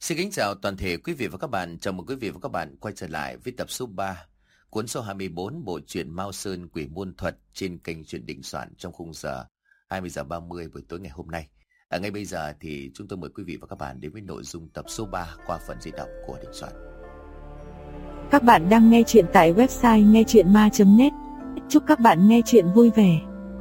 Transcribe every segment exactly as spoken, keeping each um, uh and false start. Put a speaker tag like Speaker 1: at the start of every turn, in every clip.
Speaker 1: Xin kính chào toàn thể quý vị và các bạn. Chào mừng quý vị và các bạn quay trở lại với tập số ba, cuốn số hai mươi bốn bộ truyện Mao Sơn Quỷ Môn Thuật trên kênh Truyện Định Soạn trong khung giờ hai mươi giờ ba mươi buổi tối ngày hôm nay. Ở ngay bây giờ thì chúng tôi mời quý vị và các bạn đến với nội dung tập số ba qua phần diễn đọc của Định Soạn.
Speaker 2: Các bạn đang nghe chuyện tại website nghe chuyện ma chấm net. Chúc các bạn nghe chuyện vui vẻ.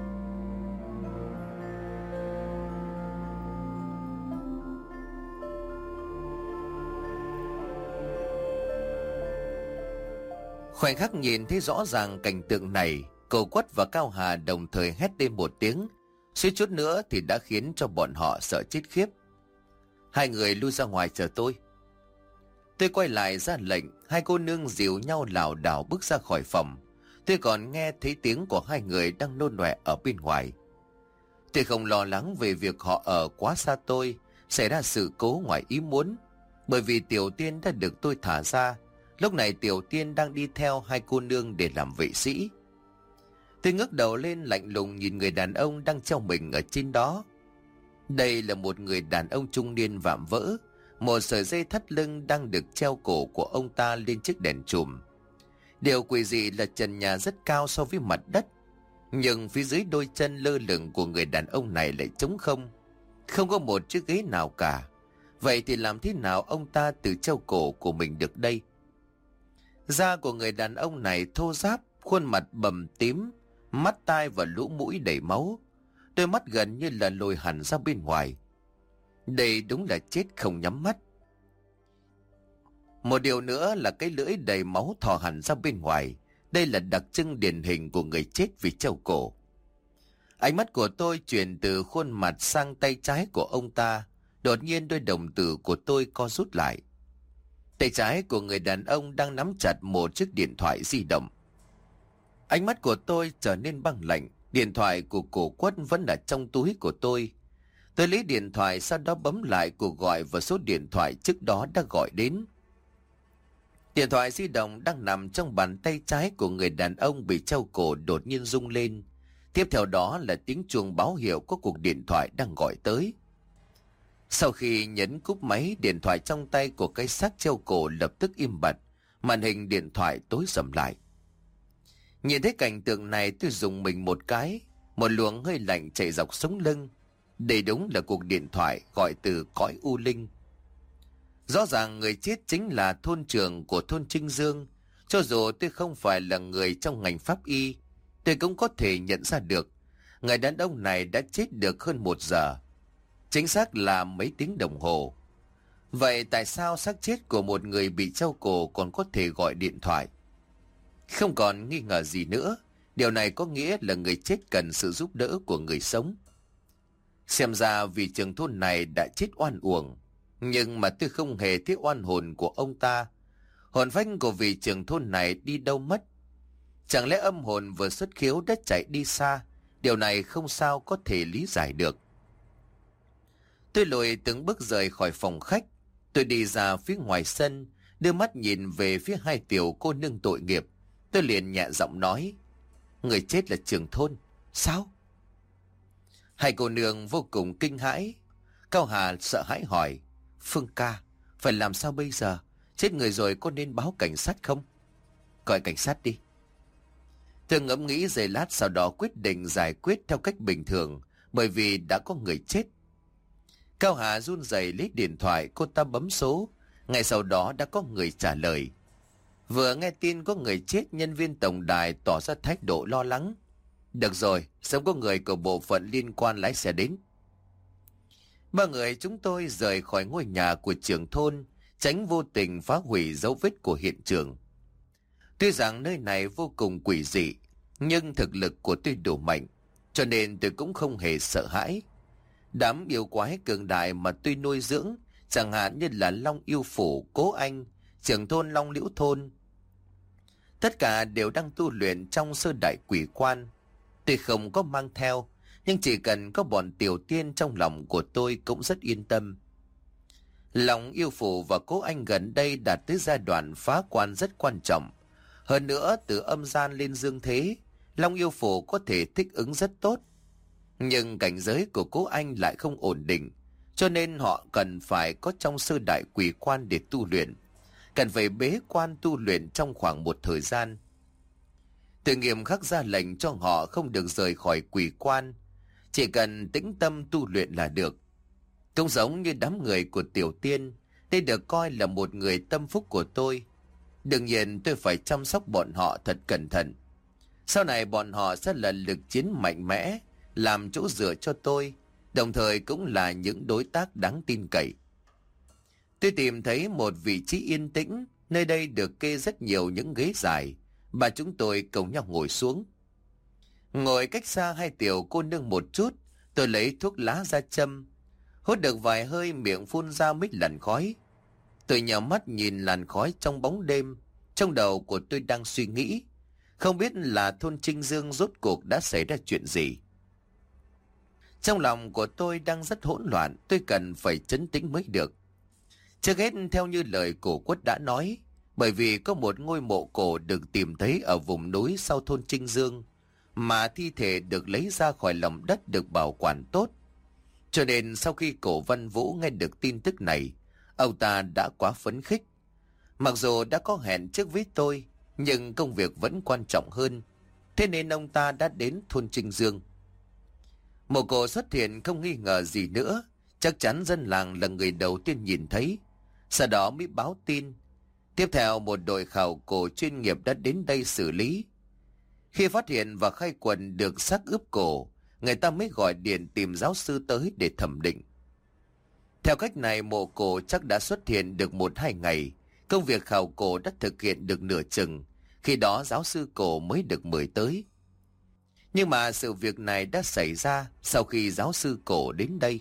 Speaker 1: Khoảnh khắc nhìn thấy rõ ràng cảnh tượng này, Cầu Quất và Cao Hà đồng thời hét lên một tiếng, suýt chút nữa thì đã khiến cho bọn họ sợ chết khiếp. Hai người lui ra ngoài chờ tôi. Tôi quay lại ra lệnh, hai cô nương dìu nhau lảo đảo bước ra khỏi phòng. Tôi còn nghe thấy tiếng của hai người đang nôn nọe ở bên ngoài. Tôi không lo lắng về việc họ ở quá xa tôi, xảy ra sự cố ngoài ý muốn, bởi vì Tiểu Tiên đã được tôi thả ra. Lúc này Tiểu Tiên đang đi theo hai cô nương để làm vệ sĩ. Tôi ngước đầu lên lạnh lùng nhìn người đàn ông đang treo mình ở trên đó. Đây là một người đàn ông trung niên vạm vỡ. Một sợi dây thắt lưng đang được treo cổ của ông ta lên chiếc đèn chùm. Điều quỷ dị là trần nhà rất cao so với mặt đất, nhưng phía dưới đôi chân lơ lửng của người đàn ông này lại trống không. Không có một chiếc ghế nào cả. Vậy thì làm thế nào ông ta tự treo cổ của mình được đây? Da của người đàn ông này thô ráp, khuôn mặt bầm tím, mắt tai và lỗ mũi đầy máu, đôi mắt gần như là lồi hẳn ra bên ngoài. Đây đúng là chết không nhắm mắt. Một điều nữa là cái lưỡi đầy máu thò hẳn ra bên ngoài. Đây là đặc trưng điển hình của người chết vì treo cổ. Ánh mắt của tôi chuyển từ khuôn mặt sang tay trái của ông ta. Đột nhiên đôi đồng tử của tôi co rút lại. Tay trái của người đàn ông đang nắm chặt một chiếc điện thoại di động. Ánh mắt của tôi trở nên băng lạnh. Điện thoại của Cổ Quất vẫn là trong túi của tôi. Tôi lấy điện thoại, sau đó bấm lại cuộc gọi và số điện thoại trước đó đã gọi đến. Điện thoại di động đang nằm trong bàn tay trái của người đàn ông bị treo cổ đột nhiên rung lên. Tiếp theo đó là tiếng chuông báo hiệu có cuộc điện thoại đang gọi tới. Sau khi nhấn cúp máy, điện thoại trong tay của cái xác treo cổ lập tức im bặt, màn hình điện thoại tối sầm lại. Nhìn thấy cảnh tượng này, tôi rùng mình một cái, một luồng hơi lạnh chạy dọc sống lưng. Đây đúng là cuộc điện thoại gọi từ cõi u linh. Rõ ràng người chết chính là thôn trưởng của thôn Trinh Dương. Cho dù tôi không phải là người trong ngành pháp y, tôi cũng có thể nhận ra được người đàn ông này đã chết được hơn một giờ. Chính xác là mấy tiếng đồng hồ. Vậy tại sao xác chết của một người bị treo cổ còn có thể gọi điện thoại? Không còn nghi ngờ gì nữa, điều này có nghĩa là người chết cần sự giúp đỡ của người sống. Xem ra vị trưởng thôn này đã chết oan uổng, nhưng mà tôi không hề thấy oan hồn của ông ta. Hồn phách của vị trưởng thôn này đi đâu mất? Chẳng lẽ âm hồn vừa xuất khiếu đã chạy đi xa? Điều này không sao có thể lý giải được. Tôi lùi từng bước rời khỏi phòng khách. Tôi đi ra phía ngoài sân, đưa mắt nhìn về phía hai tiểu cô nương tội nghiệp. Tôi liền nhẹ giọng nói, người chết là trưởng thôn. Sao? Hai cô nương vô cùng kinh hãi. Cao Hà sợ hãi hỏi, Phương ca, phải làm sao bây giờ? Chết người rồi có nên báo cảnh sát không? Gọi cảnh sát đi. Tôi ngẫm nghĩ giây lát, sau đó quyết định giải quyết theo cách bình thường, bởi vì đã có người chết. Cao Hà run rẩy lấy điện thoại, cô ta bấm số. Ngay sau đó đã có người trả lời. Vừa nghe tin có người chết, nhân viên tổng đài tỏ ra thái độ lo lắng. Được rồi, sớm có người của bộ phận liên quan lái xe đến. Ba người chúng tôi rời khỏi ngôi nhà của trưởng thôn, tránh vô tình phá hủy dấu vết của hiện trường. Tuy rằng nơi này vô cùng quỷ dị, nhưng thực lực của tôi đủ mạnh, cho nên tôi cũng không hề sợ hãi. Đám yêu quái cường đại mà tôi nuôi dưỡng, chẳng hạn như là Long Yêu Phủ, Cố Anh, trưởng thôn Long Liễu Thôn, tất cả đều đang tu luyện trong sơ đại quỷ quan. Tôi không có mang theo, nhưng chỉ cần có bọn Tiểu Tiên trong lòng của tôi cũng rất yên tâm. Long Yêu Phủ và Cố Anh gần đây đạt tới giai đoạn phá quan rất quan trọng. Hơn nữa, từ âm gian lên dương thế, Long Yêu Phủ có thể thích ứng rất tốt. Nhưng cảnh giới của Cố Anh lại không ổn định, cho nên họ cần phải có trong sơ đại quỷ quan để tu luyện, cần phải bế quan tu luyện trong khoảng một thời gian. Từ nghiêm khắc ra lệnh cho họ không được rời khỏi quỷ quan, chỉ cần tĩnh tâm tu luyện là được. Cũng giống như đám người của Tiểu Tiên, đây được coi là một người tâm phúc của tôi. Đương nhiên tôi phải chăm sóc bọn họ thật cẩn thận. Sau này bọn họ sẽ là lực chiến mạnh mẽ, làm chỗ dựa cho tôi, đồng thời cũng là những đối tác đáng tin cậy. Tôi tìm thấy một vị trí yên tĩnh, nơi đây được kê rất nhiều những ghế dài, và chúng tôi cùng nhau ngồi xuống. Ngồi cách xa hai tiểu cô nương một chút, tôi lấy thuốc lá ra châm, hút được vài hơi miệng phun ra mấy làn khói. Tôi nhắm mắt nhìn làn khói trong bóng đêm, trong đầu của tôi đang suy nghĩ, không biết là thôn Trinh Dương rốt cuộc đã xảy ra chuyện gì. Trong lòng của tôi đang rất hỗn loạn, tôi cần phải trấn tĩnh mới được. Trước hết theo như lời cổ Quất đã nói, bởi vì có một ngôi mộ cổ được tìm thấy ở vùng núi sau thôn Trinh Dương, mà thi thể được lấy ra khỏi lòng đất được bảo quản tốt. Cho nên sau khi cổ Văn Vũ nghe được tin tức này, ông ta đã quá phấn khích. Mặc dù đã có hẹn trước với tôi, nhưng công việc vẫn quan trọng hơn, thế nên ông ta đã đến thôn Trinh Dương. Mộ cổ xuất hiện không nghi ngờ gì nữa, chắc chắn dân làng là người đầu tiên nhìn thấy, sau đó mới báo tin. Tiếp theo một đội khảo cổ chuyên nghiệp đã đến đây xử lý. Khi phát hiện và khai quần được xác ướp cổ, người ta mới gọi điện tìm giáo sư tới để thẩm định. Theo cách này, mộ cổ chắc đã xuất hiện được một hai ngày, công việc khảo cổ đã thực hiện được nửa chừng, khi đó giáo sư cổ mới được mời tới. Nhưng mà sự việc này đã xảy ra sau khi giáo sư cổ đến đây.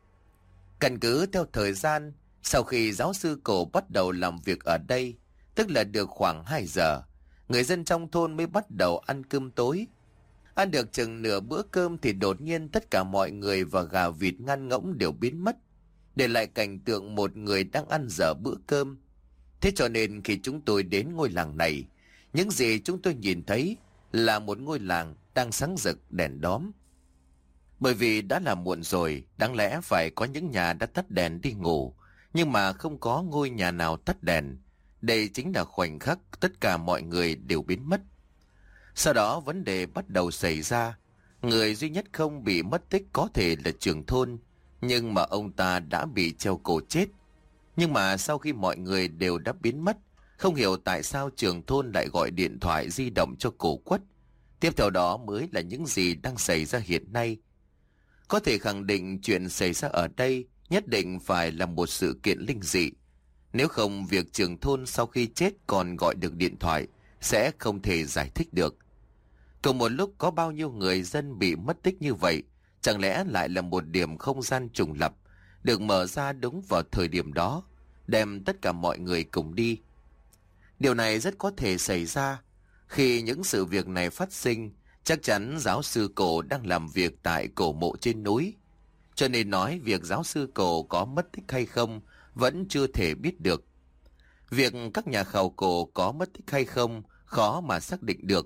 Speaker 1: Căn cứ theo thời gian, sau khi giáo sư cổ bắt đầu làm việc ở đây, tức là được khoảng hai giờ, người dân trong thôn mới bắt đầu ăn cơm tối. Ăn được chừng nửa bữa cơm thì đột nhiên tất cả mọi người và gà vịt ngăn ngỗng đều biến mất, để lại cảnh tượng một người đang ăn dở bữa cơm. Thế cho nên khi chúng tôi đến ngôi làng này, những gì chúng tôi nhìn thấy là một ngôi làng đang sáng rực đèn đóm. Bởi vì đã là muộn rồi, đáng lẽ phải có những nhà đã tắt đèn đi ngủ, nhưng mà không có ngôi nhà nào tắt đèn. Đây chính là khoảnh khắc tất cả mọi người đều biến mất. Sau đó vấn đề bắt đầu xảy ra. Người duy nhất không bị mất tích có thể là trưởng thôn, nhưng mà ông ta đã bị treo cổ chết. Nhưng mà sau khi mọi người đều đã biến mất, không hiểu tại sao trưởng thôn lại gọi điện thoại di động cho cổ Quất. Tiếp theo đó mới là những gì đang xảy ra hiện nay. Có thể khẳng định chuyện xảy ra ở đây nhất định phải là một sự kiện linh dị. Nếu không, việc trưởng thôn sau khi chết còn gọi được điện thoại sẽ không thể giải thích được. Cùng một lúc có bao nhiêu người dân bị mất tích như vậy, chẳng lẽ lại là một điểm không gian trùng lập, được mở ra đúng vào thời điểm đó, đem tất cả mọi người cùng đi. Điều này rất có thể xảy ra. Khi những sự việc này phát sinh, chắc chắn giáo sư cổ đang làm việc tại cổ mộ trên núi. Cho nên nói việc giáo sư cổ có mất tích hay không vẫn chưa thể biết được. Việc các nhà khảo cổ có mất tích hay không khó mà xác định được.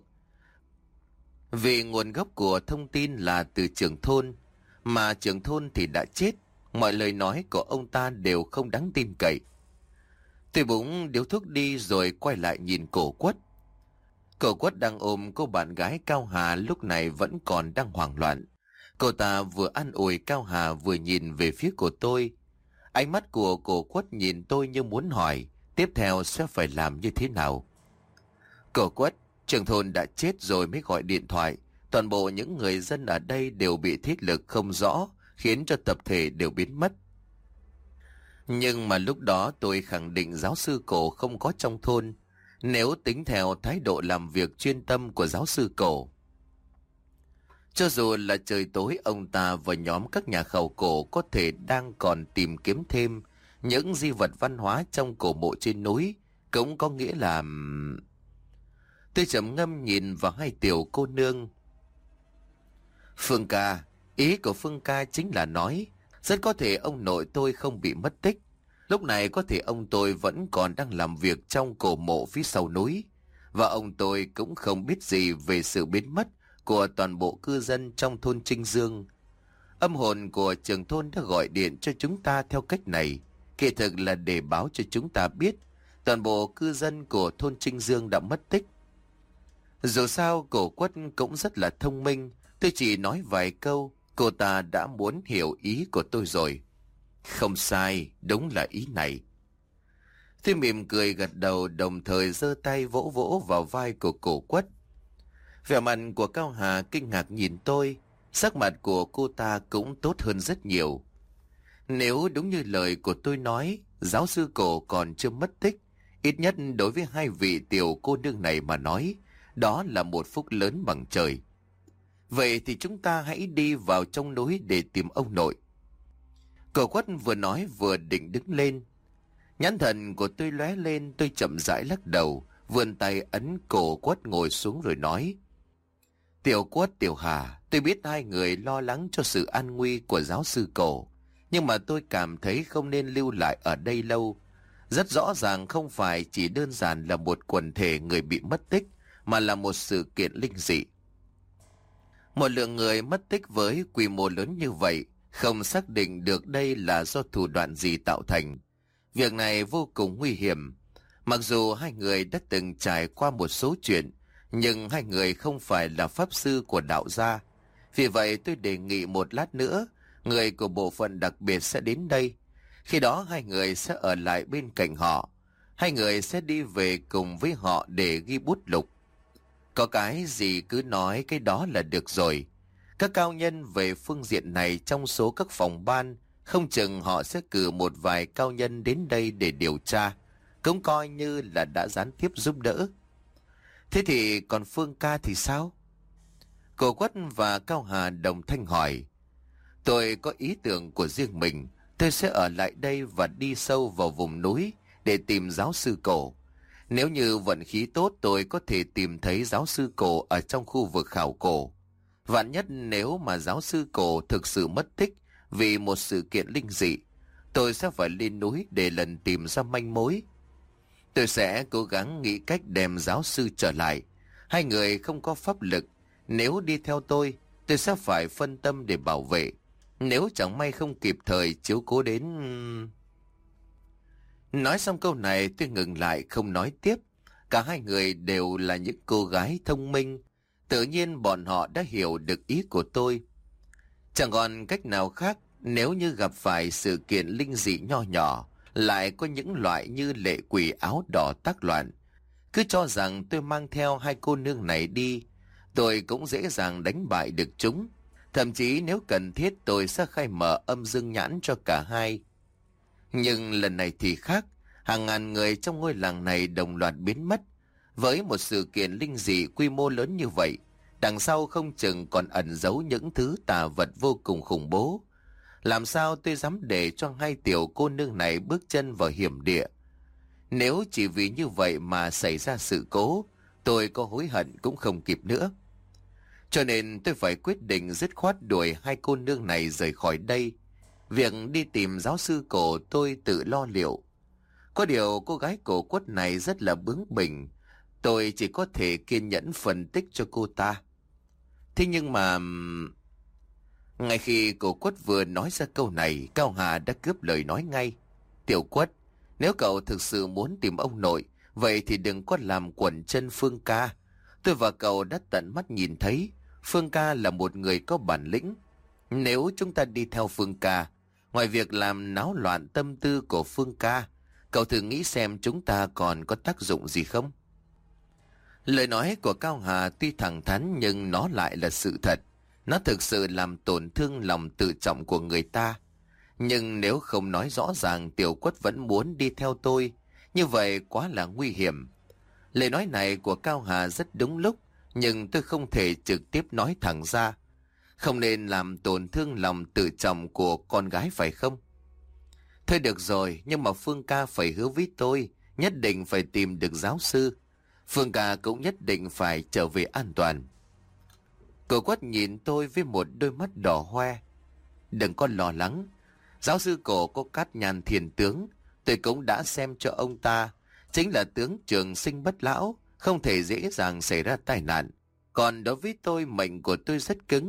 Speaker 1: Vì nguồn gốc của thông tin là từ trưởng thôn, mà trưởng thôn thì đã chết, mọi lời nói của ông ta đều không đáng tin cậy. Tôi búng điếu thuốc đi rồi quay lại nhìn cổ Quất. Cổ Quất đang ôm cô bạn gái Cao Hà lúc này vẫn còn đang hoảng loạn. Cô ta vừa an ủi Cao Hà vừa nhìn về phía của tôi. Ánh mắt của cổ Quất nhìn tôi như muốn hỏi tiếp theo sẽ phải làm như thế nào. Cổ Quất, trưởng thôn đã chết rồi mới gọi điện thoại. Toàn bộ những người dân ở đây đều bị thiết lực không rõ, khiến cho tập thể đều biến mất. Nhưng mà lúc đó tôi khẳng định giáo sư cổ không có trong thôn, nếu tính theo thái độ làm việc chuyên tâm của giáo sư cổ. Cho dù là trời tối, ông ta và nhóm các nhà khảo cổ có thể đang còn tìm kiếm thêm những di vật văn hóa trong cổ mộ trên núi, cũng có nghĩa là... Tôi trầm ngâm nhìn vào hai tiểu cô nương. Phương ca, ý của Phương ca chính là nói, rất có thể ông nội tôi không bị mất tích. Lúc này có thể ông tôi vẫn còn đang làm việc trong cổ mộ phía sau núi, và ông tôi cũng không biết gì về sự biến mất của toàn bộ cư dân trong thôn Trinh Dương. Âm hồn của trưởng thôn đã gọi điện cho chúng ta theo cách này, kỳ thực là để báo cho chúng ta biết toàn bộ cư dân của thôn Trinh Dương đã mất tích. Dù sao Cổ Quất cũng rất là thông minh, tôi chỉ nói vài câu, cô ta đã muốn hiểu ý của tôi rồi. Không sai, đúng là ý này. Tôi mỉm cười gật đầu, đồng thời giơ tay vỗ vỗ vào vai của Cổ Quất. Vẻ mặt của Cao Hà kinh ngạc nhìn tôi, sắc mặt của cô ta cũng tốt hơn rất nhiều. Nếu đúng như lời của tôi nói, giáo sư Cổ còn chưa mất tích, ít nhất đối với hai vị tiểu cô nương này mà nói, đó là một phúc lớn bằng trời. Vậy thì chúng ta hãy đi vào trong núi để tìm ông nội. Cổ Quất vừa nói vừa định đứng lên. Nhãn thần của tôi lóe lên, tôi chậm rãi lắc đầu, vươn tay ấn cổ Quất ngồi xuống rồi nói. Tiểu Quất, Tiểu Hà, tôi biết hai người lo lắng cho sự an nguy của giáo sư Cổ, nhưng mà tôi cảm thấy không nên lưu lại ở đây lâu. Rất rõ ràng không phải chỉ đơn giản là một quần thể người bị mất tích, mà là một sự kiện linh dị. Một lượng người mất tích với quy mô lớn như vậy, không xác định được đây là do thủ đoạn gì tạo thành. Việc này vô cùng nguy hiểm. Mặc dù hai người đã từng trải qua một số chuyện, nhưng hai người không phải là pháp sư của đạo gia. Vì vậy tôi đề nghị một lát nữa, người của bộ phận đặc biệt sẽ đến đây. Khi đó hai người sẽ ở lại bên cạnh họ. Hai người sẽ đi về cùng với họ để ghi bút lục. Có cái gì cứ nói cái đó là được rồi. Các cao nhân về phương diện này trong số các phòng ban, không chừng họ sẽ cử một vài cao nhân đến đây để điều tra, cũng coi như là đã gián tiếp giúp đỡ. Thế thì còn Phương ca thì sao? Cổ Quất và Cao Hà đồng thanh hỏi. Tôi có ý tưởng của riêng mình. Tôi sẽ ở lại đây và đi sâu vào vùng núi để tìm giáo sư Cổ. Nếu như vận khí tốt, tôi có thể tìm thấy giáo sư Cổ ở trong khu vực khảo cổ. Vạn nhất nếu mà giáo sư Cổ thực sự mất tích vì một sự kiện linh dị, tôi sẽ phải lên núi để lần tìm ra manh mối. Tôi sẽ cố gắng nghĩ cách đem giáo sư trở lại. Hai người không có pháp lực. Nếu đi theo tôi, tôi sẽ phải phân tâm để bảo vệ. Nếu chẳng may không kịp thời chiếu cố đến... Nói xong câu này tôi ngừng lại không nói tiếp. Cả hai người đều là những cô gái thông minh. Tự nhiên bọn họ đã hiểu được ý của tôi. Chẳng còn cách nào khác, nếu như gặp phải sự kiện linh dị nho nhỏ, lại có những loại như lệ quỷ áo đỏ tác loạn. Cứ cho rằng tôi mang theo hai cô nương này đi, tôi cũng dễ dàng đánh bại được chúng. Thậm chí nếu cần thiết tôi sẽ khai mở âm dương nhãn cho cả hai. Nhưng lần này thì khác, hàng ngàn người trong ngôi làng này đồng loạt biến mất. Với một sự kiện linh dị quy mô lớn như vậy, đằng sau không chừng còn ẩn giấu những thứ tà vật vô cùng khủng bố. Làm sao tôi dám để cho hai tiểu cô nương này bước chân vào hiểm địa? Nếu chỉ vì như vậy mà xảy ra sự cố, tôi có hối hận cũng không kịp nữa. Cho nên tôi phải quyết định dứt khoát đuổi hai cô nương này rời khỏi đây. Việc đi tìm giáo sư Cổ tôi tự lo liệu. Có điều cô gái Cổ Quất này rất là bướng bỉnh. Tôi chỉ có thể kiên nhẫn phân tích cho cô ta. Thế nhưng mà... Ngay khi Cổ Quất vừa nói ra câu này, Cao Hà đã cướp lời nói ngay. Tiểu Quất, nếu cậu thực sự muốn tìm ông nội, vậy thì đừng có làm quẩn chân Phương ca. Tôi và cậu đã tận mắt nhìn thấy, Phương ca là một người có bản lĩnh. Nếu chúng ta đi theo Phương ca, ngoài việc làm náo loạn tâm tư của Phương ca, cậu thử nghĩ xem chúng ta còn có tác dụng gì không? Lời nói của Cao Hà tuy thẳng thắn nhưng nó lại là sự thật. Nó thực sự làm tổn thương lòng tự trọng của người ta. Nhưng nếu không nói rõ ràng Tiểu Quất vẫn muốn đi theo tôi, như vậy quá là nguy hiểm. Lời nói này của Cao Hà rất đúng lúc, nhưng tôi không thể trực tiếp nói thẳng ra. Không nên làm tổn thương lòng tự trọng của con gái phải không? Thôi được rồi, nhưng mà Phương ca phải hứa với tôi, nhất định phải tìm được giáo sư. Phương ca cũng nhất định phải trở về an toàn. Cổ Quất nhìn tôi với một đôi mắt đỏ hoe. Đừng có lo lắng. Giáo sư Cổ có cát nhàn thiền tướng, tôi cũng đã xem cho ông ta. Chính là tướng trường sinh bất lão, không thể dễ dàng xảy ra tai nạn. Còn đối với tôi, mệnh của tôi rất cứng.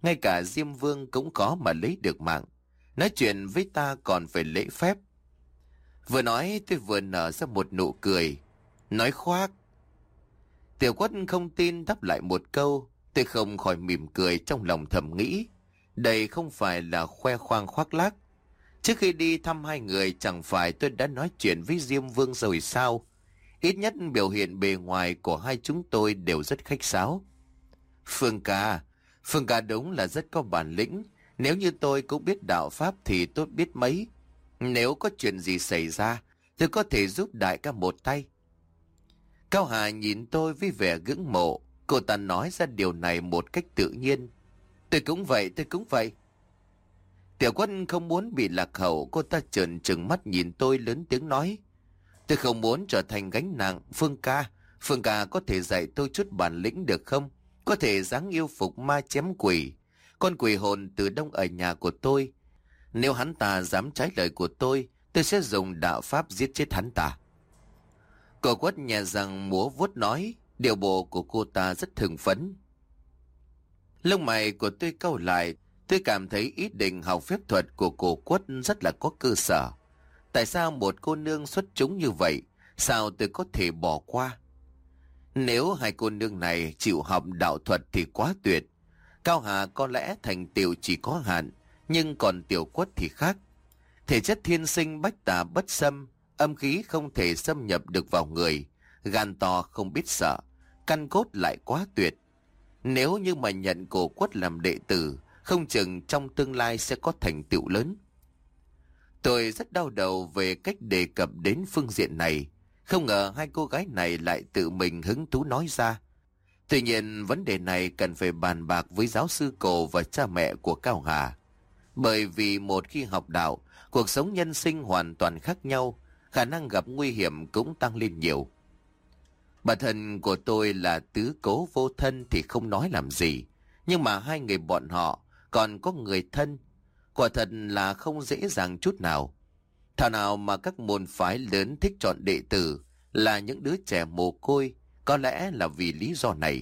Speaker 1: ngay cả Diêm Vương cũng có mà lấy được mạng. Nói chuyện với ta còn phải lễ phép. Vừa nói tôi vừa nở ra một nụ cười. Nói khoác. Tiểu Quất không tin đáp lại một câu. Tôi không khỏi mỉm cười trong lòng thầm nghĩ. Đây không phải là khoe khoang khoác lác. Trước khi đi thăm hai người chẳng phải tôi đã nói chuyện với Diêm Vương rồi sao? Ít nhất biểu hiện bề ngoài của hai chúng tôi đều rất khách sáo. Phương ca, Phương ca đúng là rất có bản lĩnh. Nếu như tôi cũng biết đạo pháp thì tốt biết mấy. Nếu có chuyện gì xảy ra, tôi có thể giúp đại ca một tay. Cao Hà nhìn tôi với vẻ ngưỡng mộ. Cô ta nói ra điều này một cách tự nhiên. Tôi cũng vậy, tôi cũng vậy. Tiểu Quân không muốn bị lạc hậu. Cô ta trợn trừng mắt nhìn tôi lớn tiếng nói. Tôi không muốn trở thành gánh nặng. Phương ca, Phương ca có thể dạy tôi chút bản lĩnh được không? Có thể giáng yêu phục ma chém quỷ. Con quỷ hồn từ đông ở nhà của tôi. Nếu hắn ta dám trái lời của tôi, tôi sẽ dùng đạo pháp giết chết hắn ta. Cô Quất nhẹ răng múa vuốt nói. Điều bộ của cô ta rất hưng phấn. Lông mày của tôi cau lại. Tôi cảm thấy ý định học phép thuật của cô Quất rất là có cơ sở. Tại sao một cô nương xuất chúng như vậy, sao tôi có thể bỏ qua? Nếu hai cô nương này chịu học đạo thuật thì quá tuyệt. Cao Hà có lẽ thành tựu chỉ có hạn, nhưng còn Tiểu Quất thì khác. Thể chất thiên sinh bách tà bất xâm, âm khí không thể xâm nhập được vào người, gan to không biết sợ, căn cốt lại quá tuyệt. Nếu như mà nhận cô Quất làm đệ tử, không chừng trong tương lai sẽ có thành tựu lớn. Tôi rất đau đầu về cách đề cập đến phương diện này. Không ngờ hai cô gái này lại tự mình hứng thú nói ra. Tuy nhiên vấn đề này cần phải bàn bạc với giáo sư Cổ và cha mẹ của Cao Hà. Bởi vì một khi học đạo, cuộc sống nhân sinh hoàn toàn khác nhau, khả năng gặp nguy hiểm cũng tăng lên nhiều. Bản thân của tôi là tứ cố vô thân thì không nói làm gì. Nhưng mà hai người bọn họ còn có người thân. Quả thật là không dễ dàng chút nào. Thảo nào mà các môn phái lớn thích chọn đệ tử là những đứa trẻ mồ côi, có lẽ là vì lý do này.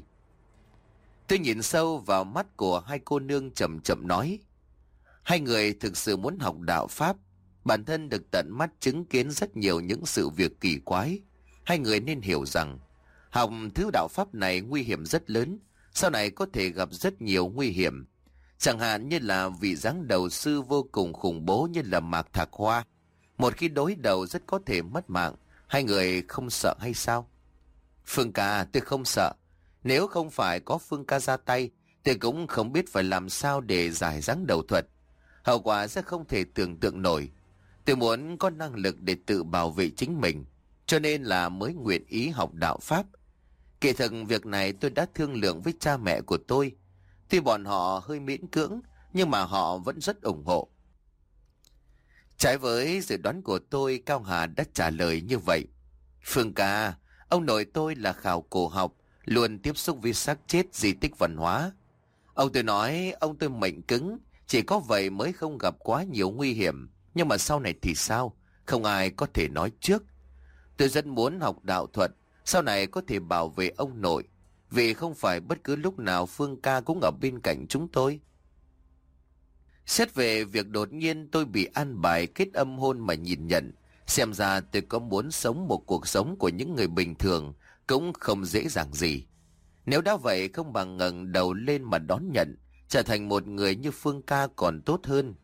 Speaker 1: Tôi nhìn sâu vào mắt của hai cô nương chậm chậm nói. Hai người thực sự muốn học đạo Pháp. Bản thân được tận mắt chứng kiến rất nhiều những sự việc kỳ quái. Hai người nên hiểu rằng học thứ đạo Pháp này nguy hiểm rất lớn. Sau này có thể gặp rất nhiều nguy hiểm. Chẳng hạn như là vị giáng đầu sư vô cùng khủng bố như là Mạc Thạc Hoa. Một khi đối đầu rất có thể mất mạng. Hai người không sợ hay sao? Phương ca, tôi không sợ. Nếu không phải có Phương ca ra tay, tôi cũng không biết phải làm sao để giải giáng đầu thuật. Hậu quả sẽ không thể tưởng tượng nổi. Tôi muốn có năng lực để tự bảo vệ chính mình, cho nên là mới nguyện ý học đạo Pháp. Kỳ thực việc này tôi đã thương lượng với cha mẹ của tôi. Tuy bọn họ hơi miễn cưỡng, nhưng mà họ vẫn rất ủng hộ. Trái với dự đoán của tôi, Cao Hà đã trả lời như vậy. Phương ca, ông nội tôi là khảo cổ học, luôn tiếp xúc với xác chết di tích văn hóa. Ông tôi nói ông tôi mệnh cứng, chỉ có vậy mới không gặp quá nhiều nguy hiểm. Nhưng mà sau này thì sao? Không ai có thể nói trước. Tôi rất muốn học đạo thuật, sau này có thể bảo vệ ông nội, vì không phải bất cứ lúc nào Phương ca cũng ở bên cạnh chúng tôi. Xét về việc đột nhiên tôi bị an bài kết âm hôn mà nhìn nhận, xem ra tôi có muốn sống một cuộc sống của những người bình thường cũng không dễ dàng gì. Nếu đã vậy không bằng ngẩng đầu lên mà đón nhận, trở thành một người như Phương ca còn tốt hơn.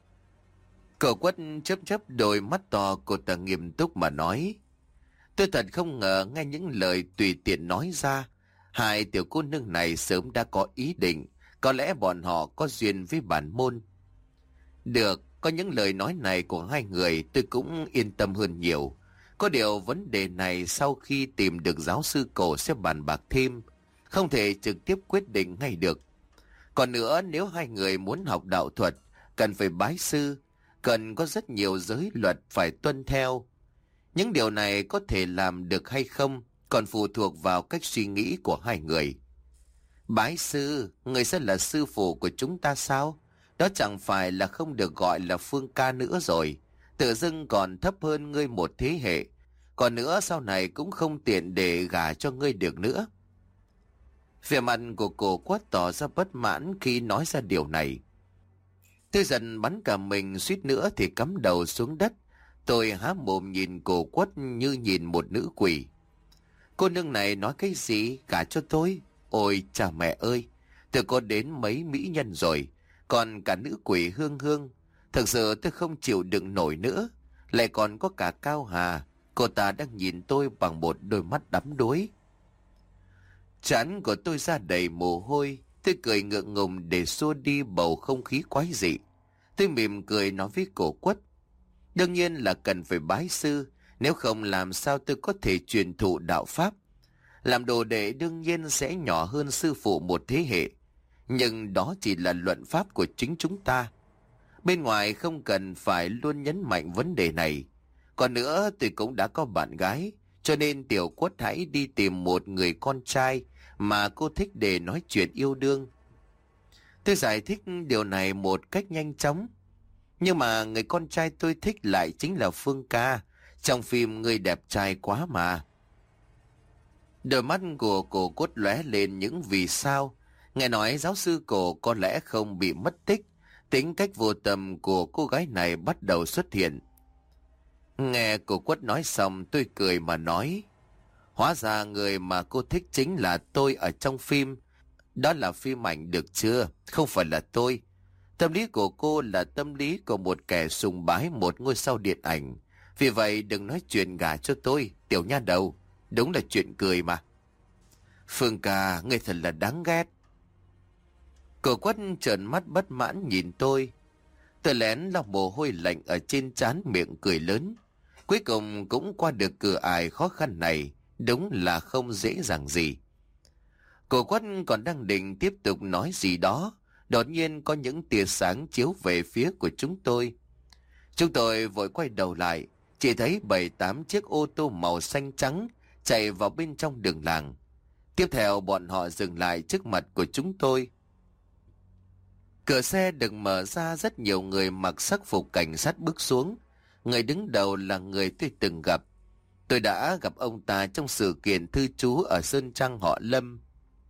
Speaker 1: Cậu Quất chớp chớp đôi mắt to, cô ta nghiêm túc mà nói. Tôi thật không ngờ nghe những lời tùy tiện nói ra, hai tiểu cô nương này sớm đã có ý định, có lẽ bọn họ có duyên với bản môn. Được, có những lời nói này của hai người tôi cũng yên tâm hơn nhiều. Có điều vấn đề này sau khi tìm được giáo sư Cổ sẽ bàn bạc thêm, không thể trực tiếp quyết định ngay được. Còn nữa, nếu hai người muốn học đạo thuật, cần phải bái sư, cần có rất nhiều giới luật phải tuân theo. Những điều này có thể làm được hay không còn phụ thuộc vào cách suy nghĩ của hai người. Bái sư, người sẽ là sư phụ của chúng ta sao? Đó chẳng phải là không được gọi là Phương ca nữa rồi. Tự dưng còn thấp hơn ngươi một thế hệ. Còn nữa sau này cũng không tiện để gả cho ngươi được nữa. Vẻ mặt của cô Quất tỏ ra bất mãn khi nói ra điều này. Tôi dần bắn cả mình, suýt nữa thì cắm đầu xuống đất. Tôi há mồm nhìn cô Quất như nhìn một nữ quỷ. Cô nương này nói cái gì cả cho tôi? Ôi cha mẹ ơi, tôi có đến mấy mỹ nhân rồi, còn cả nữ quỷ Hương Hương. Thực sự tôi không chịu đựng nổi nữa. Lại còn có cả Cao Hà, cô ta đang nhìn tôi bằng một đôi mắt đắm đuối. Trán của tôi ra đầy mồ hôi. Tôi cười ngượng ngùng để xua đi bầu không khí quái dị. Tôi mỉm cười nói với cô Quất, đương nhiên là cần phải bái sư, nếu không làm sao tôi có thể truyền thụ đạo pháp. Làm đồ đệ đương nhiên sẽ nhỏ hơn sư phụ một thế hệ, nhưng đó chỉ là luận pháp của chính chúng ta. Bên ngoài không cần phải luôn nhấn mạnh vấn đề này. Còn nữa, tôi cũng đã có bạn gái, cho nên Tiểu Quất hãy đi tìm một người con trai mà cô thích để nói chuyện yêu đương. Tôi giải thích điều này một cách nhanh chóng. Nhưng mà người con trai tôi thích lại chính là Phương Ca. Trong phim người đẹp trai quá mà. Đôi mắt của cô Quất lóe lên những vì sao. Nghe nói giáo sư cổ có lẽ không bị mất tích. Tính cách vô tâm của cô gái này bắt đầu xuất hiện. Nghe cô Quất nói xong, tôi cười mà nói, hóa ra người mà cô thích chính là tôi ở trong phim. Đó là phim ảnh được chưa? Không phải là tôi. Tâm lý của cô là tâm lý của một kẻ sùng bái một ngôi sao điện ảnh. Vì vậy đừng nói chuyện gả cho tôi, tiểu nha đầu. Đúng là chuyện cười mà. Phương Ca, ngươi thật là đáng ghét. Cô Quất trợn mắt bất mãn nhìn tôi. Tôi lén lau mồ hôi lạnh ở trên trán, miệng cười lớn. Cuối cùng cũng qua được cửa ải khó khăn này. Đúng là không dễ dàng gì. Cô Quất còn đang định tiếp tục nói gì đó, đột nhiên có những tia sáng chiếu về phía của chúng tôi. Chúng tôi vội quay đầu lại, chỉ thấy bảy tám chiếc ô tô màu xanh trắng chạy vào bên trong đường làng. Tiếp theo bọn họ dừng lại trước mặt của chúng tôi. Cửa xe được mở ra, rất nhiều người mặc sắc phục cảnh sát bước xuống. Người đứng đầu là người tôi từng gặp. Tôi đã gặp ông ta trong sự kiện thư trú ở Sơn Trăng họ Lâm.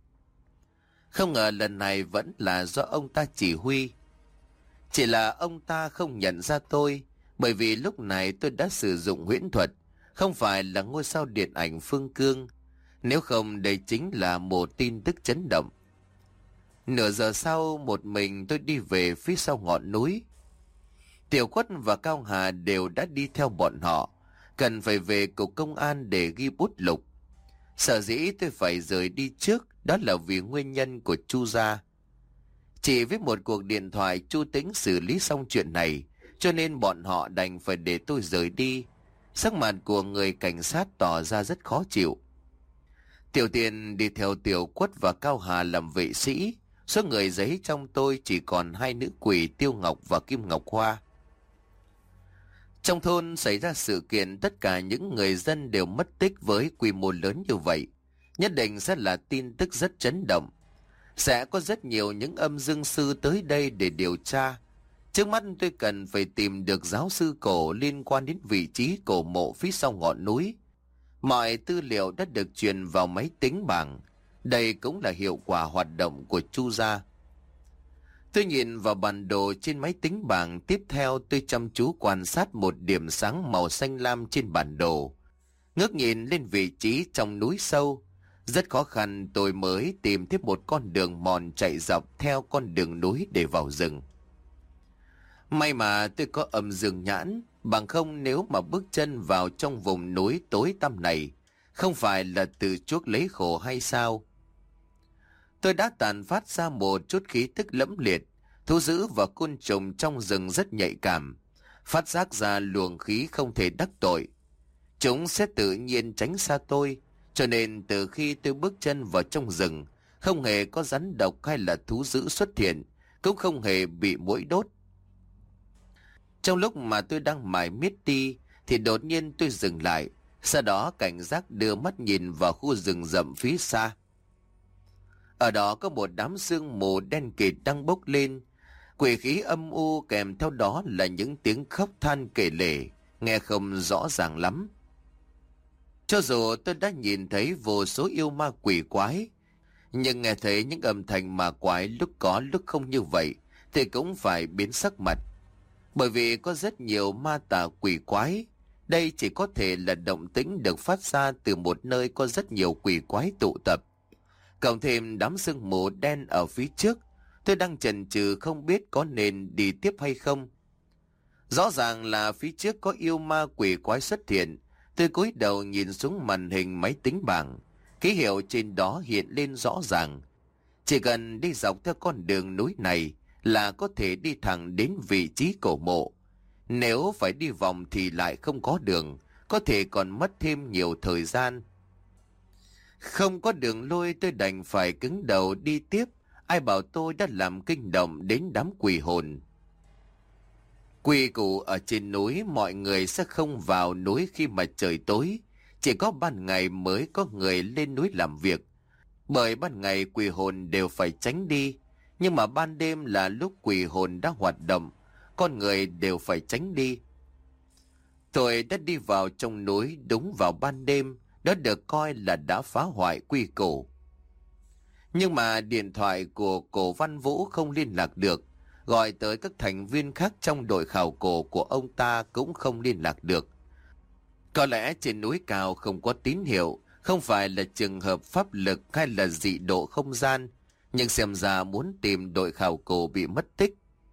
Speaker 1: Không ngờ lần này vẫn là do ông ta chỉ huy. Chỉ là ông ta không nhận ra tôi, bởi vì lúc này tôi đã sử dụng huyễn thuật, không phải là ngôi sao điện ảnh Phương Cương. Nếu không, đây chính là một tin tức chấn động. Nửa giờ sau, một mình tôi đi về phía sau ngọn núi. Tiểu Quất và Cao Hà đều đã đi theo bọn họ, cần phải về cục công an để ghi bút lục. Sở dĩ tôi phải rời đi trước, đó là vì nguyên nhân của Chu gia. Chỉ với một cuộc điện thoại Chu tính xử lý xong chuyện này, cho nên bọn họ đành phải để tôi rời đi. Sắc mặt của người cảnh sát tỏ ra rất khó chịu. Tiểu Tiền đi theo Tiểu Quất và Cao Hà làm vệ sĩ. Số người giấy trong tôi chỉ còn hai nữ quỷ Tiêu Ngọc và Kim Ngọc Hoa. Trong thôn xảy ra sự kiện, tất cả những người dân đều mất tích với quy mô lớn như vậy. Nhất định sẽ là tin tức rất chấn động. Sẽ có rất nhiều những âm dương sư tới đây để điều tra. Trước mắt tôi cần phải tìm được giáo sư cổ liên quan đến vị trí cổ mộ phía sau ngọn núi. Mọi tư liệu đã được truyền vào máy tính bảng. Đây cũng là hiệu quả hoạt động của Chu gia. Tôi nhìn vào bản đồ trên máy tính bảng. Tiếp theo tôi chăm chú quan sát một điểm sáng màu xanh lam trên bản đồ. Ngước nhìn lên vị trí trong núi sâu. Rất khó khăn tôi mới tìm thấy một con đường mòn chạy dọc theo con đường núi để vào rừng. May mà tôi có âm dương nhãn, bằng không nếu mà bước chân vào trong vùng núi tối tăm này, không phải là tự chuốc lấy khổ hay sao? Tôi đã tàn phát ra một chút khí tức lẫm liệt, thú dữ và côn trùng trong rừng rất nhạy cảm, phát giác ra luồng khí không thể đắc tội. Chúng sẽ tự nhiên tránh xa tôi, cho nên từ khi tôi bước chân vào trong rừng, không hề có rắn độc hay là thú dữ xuất hiện, cũng không hề bị muỗi đốt. Trong lúc mà tôi đang mải miết đi, thì đột nhiên tôi dừng lại, sau đó cảnh giác đưa mắt nhìn vào khu rừng rậm phía xa. Ở đó có một đám sương mù đen kịt đang bốc lên, quỷ khí âm u, kèm theo đó là những tiếng khóc than kể lể, nghe không rõ ràng lắm. Cho dù tôi đã nhìn thấy vô số yêu ma quỷ quái, Nhưng nghe thấy những âm thanh ma quái lúc có lúc không như vậy thì cũng phải biến sắc mặt. Bởi vì có rất nhiều ma tà quỷ quái. Đây chỉ có thể là động tĩnh được phát ra từ một nơi có rất nhiều quỷ quái tụ tập. Cộng thêm đám sương mù đen ở phía trước, tôi đang chần chừ không biết có nên đi tiếp hay không. Rõ ràng là phía trước có yêu ma quỷ quái xuất hiện. Tôi cúi đầu nhìn xuống màn hình máy tính bảng. Ký hiệu trên đó hiện lên rõ ràng. Chỉ cần đi dọc theo con đường núi này là có thể đi thẳng đến vị trí cổ mộ. Nếu phải đi vòng thì lại không có đường, có thể còn mất thêm nhiều thời gian. Không có đường lui, tôi đành phải cứng đầu đi tiếp. Ai bảo tôi đã làm kinh động đến đám quỷ hồn. Quy củ ở trên núi, mọi người sẽ không vào núi khi mà trời tối. Chỉ có ban ngày mới có người lên núi làm việc. Bởi ban ngày quỷ hồn đều phải tránh đi. Nhưng mà ban đêm là lúc quỷ hồn đang hoạt động, con người đều phải tránh đi. Tôi đã đi vào trong núi đúng vào ban đêm, đó được coi là đã phá hoại quy củ. Nhưng mà điện thoại của Cổ Văn Vũ không liên lạc được, gọi tới các thành viên khác trong đội khảo cổ của ông ta cũng không liên lạc được. Có lẽ trên núi cao không có tín hiệu, không phải là trường hợp pháp lực hay là dị độ không gian, nhưng xem ra muốn tìm đội khảo cổ bị mất tích.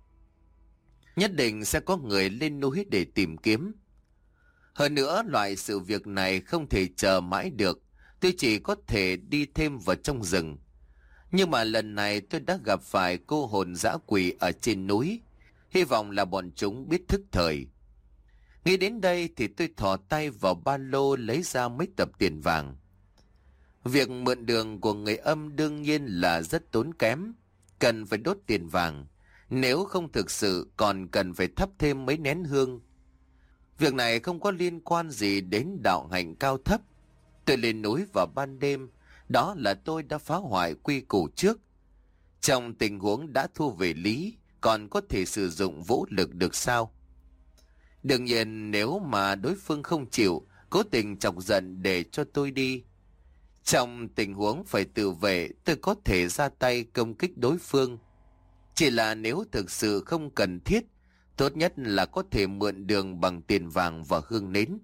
Speaker 1: Nhất định sẽ có người lên núi để tìm kiếm. Hơn nữa, loại sự việc này không thể chờ mãi được, tôi chỉ có thể đi thêm vào trong rừng. Nhưng mà lần này tôi đã gặp phải cô hồn dã quỷ ở trên núi, hy vọng là bọn chúng biết thức thời. Nghĩ đến đây thì tôi thò tay vào ba lô lấy ra mấy tập tiền vàng. Việc mượn đường của người âm đương nhiên là rất tốn kém, cần phải đốt tiền vàng, nếu không thực sự còn cần phải thắp thêm mấy nén hương. Việc này không có liên quan gì đến đạo hạnh cao thấp. Tôi lên núi vào ban đêm, đó là tôi đã phá hoại quy củ trước. Trong tình huống đã thu về lý, còn có thể sử dụng vũ lực được sao? Đương nhiên nếu mà đối phương không chịu, cố tình chọc giận để cho tôi đi. Trong tình huống phải tự vệ, tôi có thể ra tay công kích đối phương. Chỉ là nếu thực sự không cần thiết, tốt nhất là có thể mượn đường bằng tiền vàng và hương nến.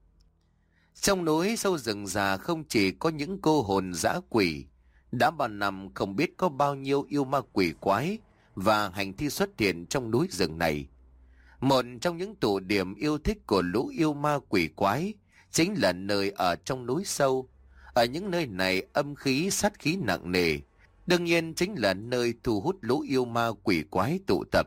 Speaker 1: Trong núi sâu rừng già không chỉ có những cô hồn dã quỷ, đã bao năm không biết có bao nhiêu yêu ma quỷ quái và hành thi xuất hiện trong núi rừng này. Một trong những tụ điểm yêu thích của lũ yêu ma quỷ quái chính là nơi ở trong núi sâu. Ở những nơi này âm khí sát khí nặng nề, đương nhiên chính là nơi thu hút lũ yêu ma quỷ quái tụ tập.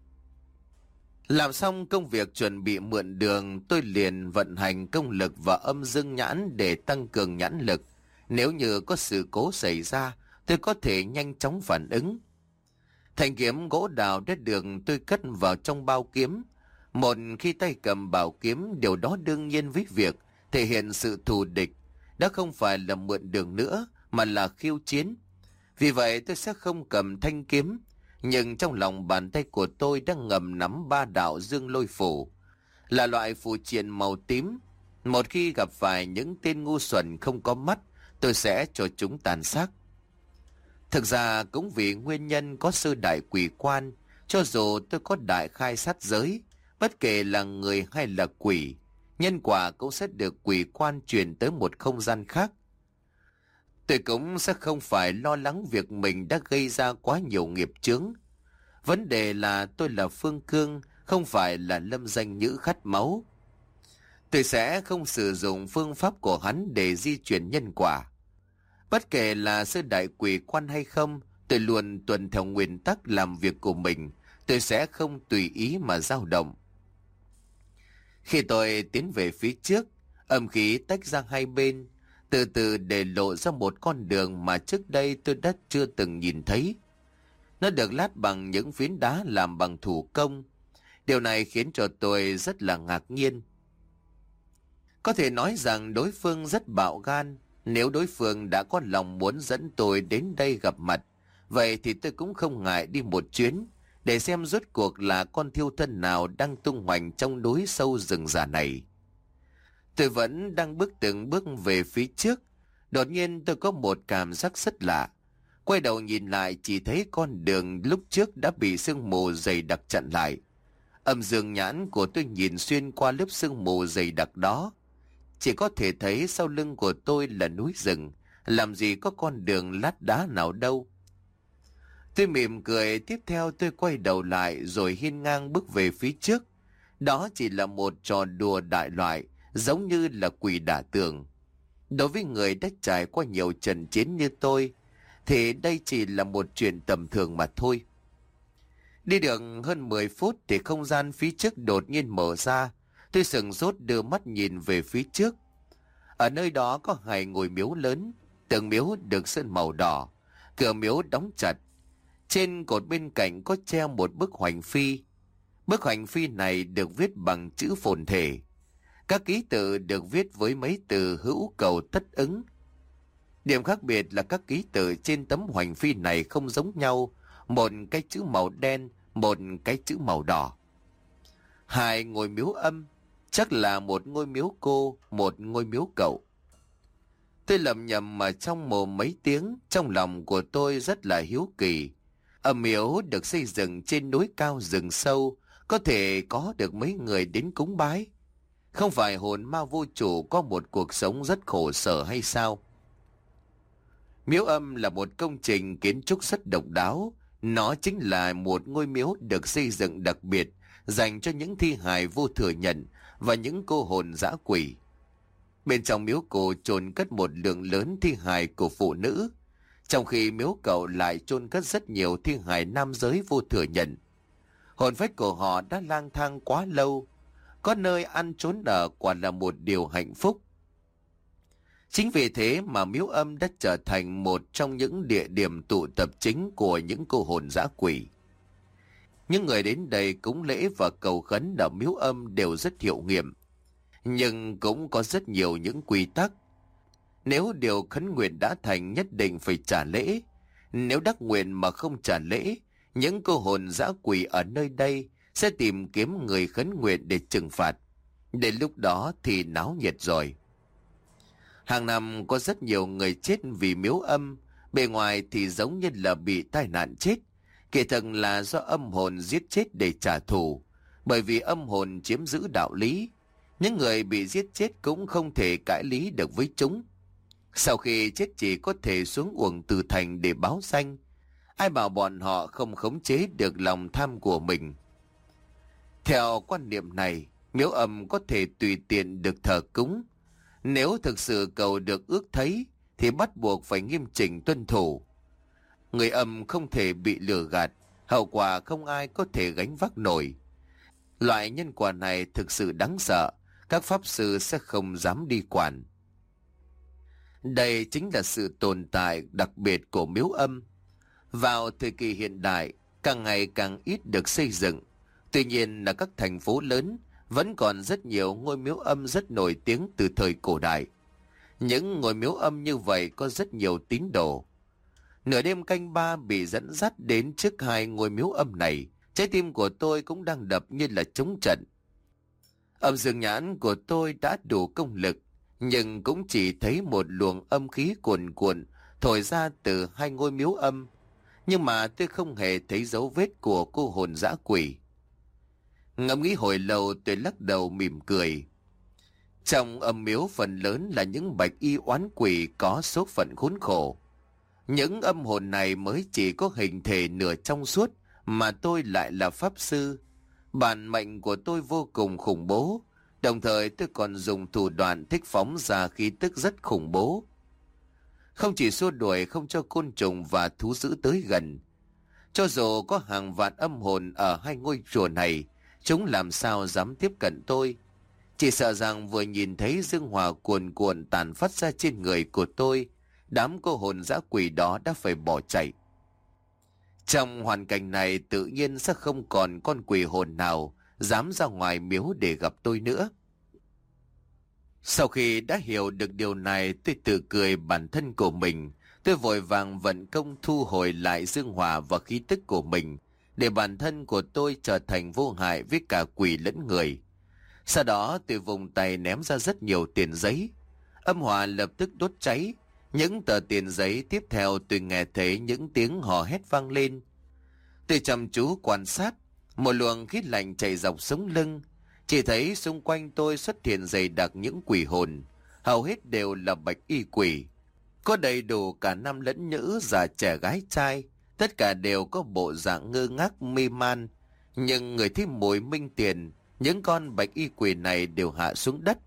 Speaker 1: Làm xong công việc chuẩn bị mượn đường, tôi liền vận hành công lực và âm dương nhãn để tăng cường nhãn lực. Nếu như có sự cố xảy ra, tôi có thể nhanh chóng phản ứng. Thanh kiếm gỗ đào đã được tôi cất vào trong bao kiếm. Một khi tay cầm bảo kiếm, điều đó đương nhiên với việc thể hiện sự thù địch, đã không phải là mượn đường nữa mà là khiêu chiến. Vì vậy tôi sẽ không cầm thanh kiếm, nhưng trong lòng bàn tay của tôi đang ngầm nắm ba đạo dương lôi phù, là loại phù triện màu tím. Một khi gặp phải những tên ngu xuẩn không có mắt, tôi sẽ cho chúng tàn xác. Thực ra cũng vì nguyên nhân có sư đại quỷ quan, cho dù tôi có đại khai sát giới, bất kể là người hay là quỷ, nhân quả cũng sẽ được quỷ quan truyền tới một không gian khác. Tôi cũng sẽ không phải lo lắng việc mình đã gây ra quá nhiều nghiệp chướng. Vấn đề là tôi là Phương Cương, không phải là Lâm Danh Nhữ khát máu. Tôi sẽ không sử dụng phương pháp của hắn để di chuyển nhân quả. Bất kể là sư đại quỷ quan hay không, tôi luôn tuân theo nguyên tắc làm việc của mình. Tôi sẽ không tùy ý mà dao động. Khi tôi tiến về phía trước, âm khí tách ra hai bên, từ từ để lộ ra một con đường mà trước đây tôi đã chưa từng nhìn thấy. Nó được lát bằng những phiến đá làm bằng thủ công. Điều này khiến cho tôi rất là ngạc nhiên. Có thể nói rằng đối phương rất bạo gan. Nếu đối phương đã có lòng muốn dẫn tôi đến đây gặp mặt, vậy thì tôi cũng không ngại đi một chuyến, để xem rốt cuộc là con thiêu thân nào đang tung hoành trong núi sâu rừng già này. Tôi vẫn đang bước từng bước về phía trước. Đột nhiên tôi có một cảm giác rất lạ. Quay đầu nhìn lại chỉ thấy con đường lúc trước đã bị sương mù dày đặc chặn lại. Âm dương nhãn của tôi nhìn xuyên qua lớp sương mù dày đặc đó. Chỉ có thể thấy sau lưng của tôi là núi rừng, làm gì có con đường lát đá nào đâu. Tôi mỉm cười, tiếp theo tôi quay đầu lại rồi hiên ngang bước về phía trước. Đó chỉ là một trò đùa đại loại, giống như là quỷ đả tường. Đối với người đã trải qua nhiều trận chiến như tôi, thì đây chỉ là một chuyện tầm thường mà thôi. Đi được hơn mười phút thì không gian phía trước đột nhiên mở ra. Tôi sửng sốt đưa mắt nhìn về phía trước. Ở nơi đó có hai ngôi miếu lớn, tường miếu được sơn màu đỏ, cửa miếu đóng chặt. Trên cột bên cạnh có treo một bức hoành phi. Bức hoành phi này được viết bằng chữ phồn thể. Các ký tự được viết với mấy từ hữu cầu tất ứng. Điểm khác biệt là các ký tự trên tấm hoành phi này không giống nhau, một cái chữ màu đen, một cái chữ màu đỏ. Hai ngôi miếu âm, chắc là một ngôi miếu cô, một ngôi miếu cậu. Tôi lẩm nhẩm mà trong mồm mấy tiếng, trong lòng của tôi rất là hiếu kỳ. Âm miếu được xây dựng trên núi cao rừng sâu, có thể có được mấy người đến cúng bái. Không phải hồn ma vô chủ có một cuộc sống rất khổ sở hay sao? Miếu âm là một công trình kiến trúc rất độc đáo. Nó chính là một ngôi miếu được xây dựng đặc biệt dành cho những thi hài vô thừa nhận và những cô hồn dã quỷ. Bên trong miếu cổ chôn cất một lượng lớn thi hài của phụ nữ, trong khi miếu cậu lại chôn cất rất nhiều thi hài nam giới vô thừa nhận. Hồn phách của họ đã lang thang quá lâu, có nơi ăn trốn ở quả là một điều hạnh phúc. Chính vì thế mà miếu âm đã trở thành một trong những địa điểm tụ tập chính của những cô hồn dã quỷ. Những người đến đây cúng lễ và cầu khấn ở miếu âm đều rất hiệu nghiệm, nhưng cũng có rất nhiều những quy tắc. Nếu điều khấn nguyện đã thành nhất định phải trả lễ. Nếu đắc nguyện mà không trả lễ, những cô hồn dã quỷ ở nơi đây sẽ tìm kiếm người khấn nguyện để trừng phạt. Đến lúc đó thì náo nhiệt rồi. Hàng năm có rất nhiều người chết vì miếu âm, bề ngoài thì giống như là bị tai nạn chết. Kỳ thực là do âm hồn giết chết để trả thù, bởi vì âm hồn chiếm giữ đạo lý. Những người bị giết chết cũng không thể cãi lý được với chúng. Sau khi chết chỉ có thể xuống uổng từ thành để báo danh. Ai bảo bọn họ không khống chế được lòng tham của mình. Theo quan niệm này, miếu âm có thể tùy tiện được thờ cúng. Nếu thực sự cầu được ước thấy thì bắt buộc phải nghiêm chỉnh tuân thủ. Người âm không thể bị lừa gạt, hậu quả không ai có thể gánh vác nổi. Loại nhân quả này thực sự đáng sợ, các pháp sư sẽ không dám đi quản. Đây chính là sự tồn tại đặc biệt của miếu âm. Vào thời kỳ hiện đại, càng ngày càng ít được xây dựng. Tuy nhiên là các thành phố lớn vẫn còn rất nhiều ngôi miếu âm rất nổi tiếng từ thời cổ đại. Những ngôi miếu âm như vậy có rất nhiều tín đồ. Nửa đêm canh ba bị dẫn dắt đến trước hai ngôi miếu âm này, trái tim của tôi cũng đang đập như là trống trận. Âm dương nhãn của tôi đã đủ công lực, nhưng cũng chỉ thấy một luồng âm khí cuồn cuộn thổi ra từ hai ngôi miếu âm. Nhưng mà tôi không hề thấy dấu vết của cô hồn dã quỷ. Ngẫm nghĩ hồi lâu tôi lắc đầu mỉm cười. Trong âm miếu phần lớn là những bạch y oán quỷ có số phận khốn khổ. Những âm hồn này mới chỉ có hình thể nửa trong suốt, mà tôi lại là pháp sư. Bản mệnh của tôi vô cùng khủng bố, đồng thời tôi còn dùng thủ đoạn thích phóng ra khí tức rất khủng bố. Không chỉ xua đuổi không cho côn trùng và thú dữ tới gần. Cho dù có hàng vạn âm hồn ở hai ngôi chùa này, chúng làm sao dám tiếp cận tôi. Chỉ sợ rằng vừa nhìn thấy dương hỏa cuồn cuộn tàn phát ra trên người của tôi, đám cô hồn dã quỷ đó đã phải bỏ chạy. Trong hoàn cảnh này tự nhiên sẽ không còn con quỷ hồn nào dám ra ngoài miếu để gặp tôi nữa. Sau khi đã hiểu được điều này, tôi tự cười bản thân của mình. Tôi vội vàng vận công thu hồi lại dương hỏa và khí tức của mình, để bản thân của tôi trở thành vô hại với cả quỷ lẫn người. Sau đó tôi vùng tay ném ra rất nhiều tiền giấy. Âm hỏa lập tức đốt cháy. Những tờ tiền giấy tiếp theo tôi nghe thấy những tiếng hò hét vang lên. Tôi chăm chú quan sát, một luồng khí lạnh chạy dọc sống lưng. Chỉ thấy xung quanh tôi xuất hiện dày đặc những quỷ hồn, hầu hết đều là bạch y quỷ. Có đầy đủ cả nam lẫn nữ, già trẻ gái trai, tất cả đều có bộ dạng ngơ ngác mê man. Nhưng người thấy mùi minh tiền, những con bạch y quỷ này đều hạ xuống đất.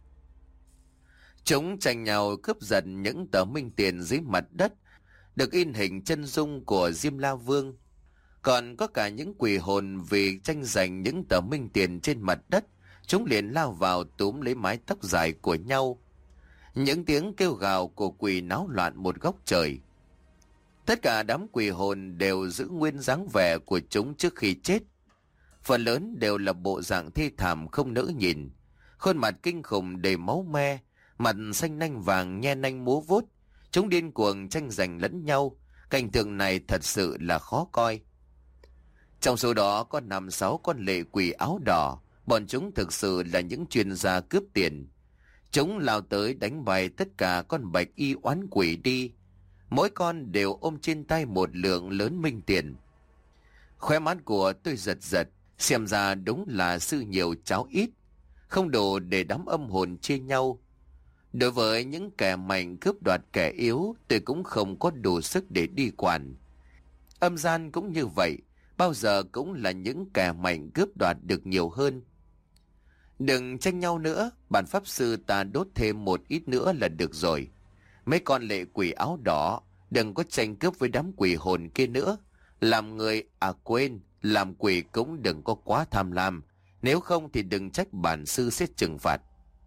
Speaker 1: Chúng tranh nhau cướp giật những tờ minh tiền dưới mặt đất, được in hình chân dung của Diêm La Vương. Còn có cả những quỷ hồn vì tranh giành những tờ minh tiền trên mặt đất, chúng liền lao vào túm lấy mái tóc dài của nhau. Những tiếng kêu gào của quỷ náo loạn một góc trời. Tất cả đám quỷ hồn đều giữ nguyên dáng vẻ của chúng trước khi chết. Phần lớn đều là bộ dạng thê thảm không nỡ nhìn, khuôn mặt kinh khủng đầy máu me, mặt xanh nanh vàng nhe nanh múa vuốt. Chúng điên cuồng tranh giành lẫn nhau, cảnh tượng này thật sự là khó coi. Trong số đó có năm sáu con lệ quỷ áo đỏ, bọn chúng thực sự là những chuyên gia cướp tiền. Chúng lao tới đánh bại tất cả con bạch y oán quỷ đi. Mỗi con đều ôm trên tay một lượng lớn minh tiền. Khóe mắt của tôi giật giật, xem ra đúng là sư nhiều cháu ít, không đủ để đám âm hồn chia nhau. Đối với những kẻ mạnh cướp đoạt kẻ yếu, tôi cũng không có đủ sức để đi quản. Âm gian cũng như vậy, bao giờ cũng là những kẻ mạnh cướp đoạt được nhiều hơn. Đừng tranh nhau nữa, bản pháp sư ta đốt thêm một ít nữa là được rồi. Mấy con lệ quỷ áo đỏ, đừng có tranh cướp với đám quỷ hồn kia nữa. Làm người, à quên, làm quỷ cũng đừng có quá tham lam, nếu không thì đừng trách bản sư sẽ trừng phạt.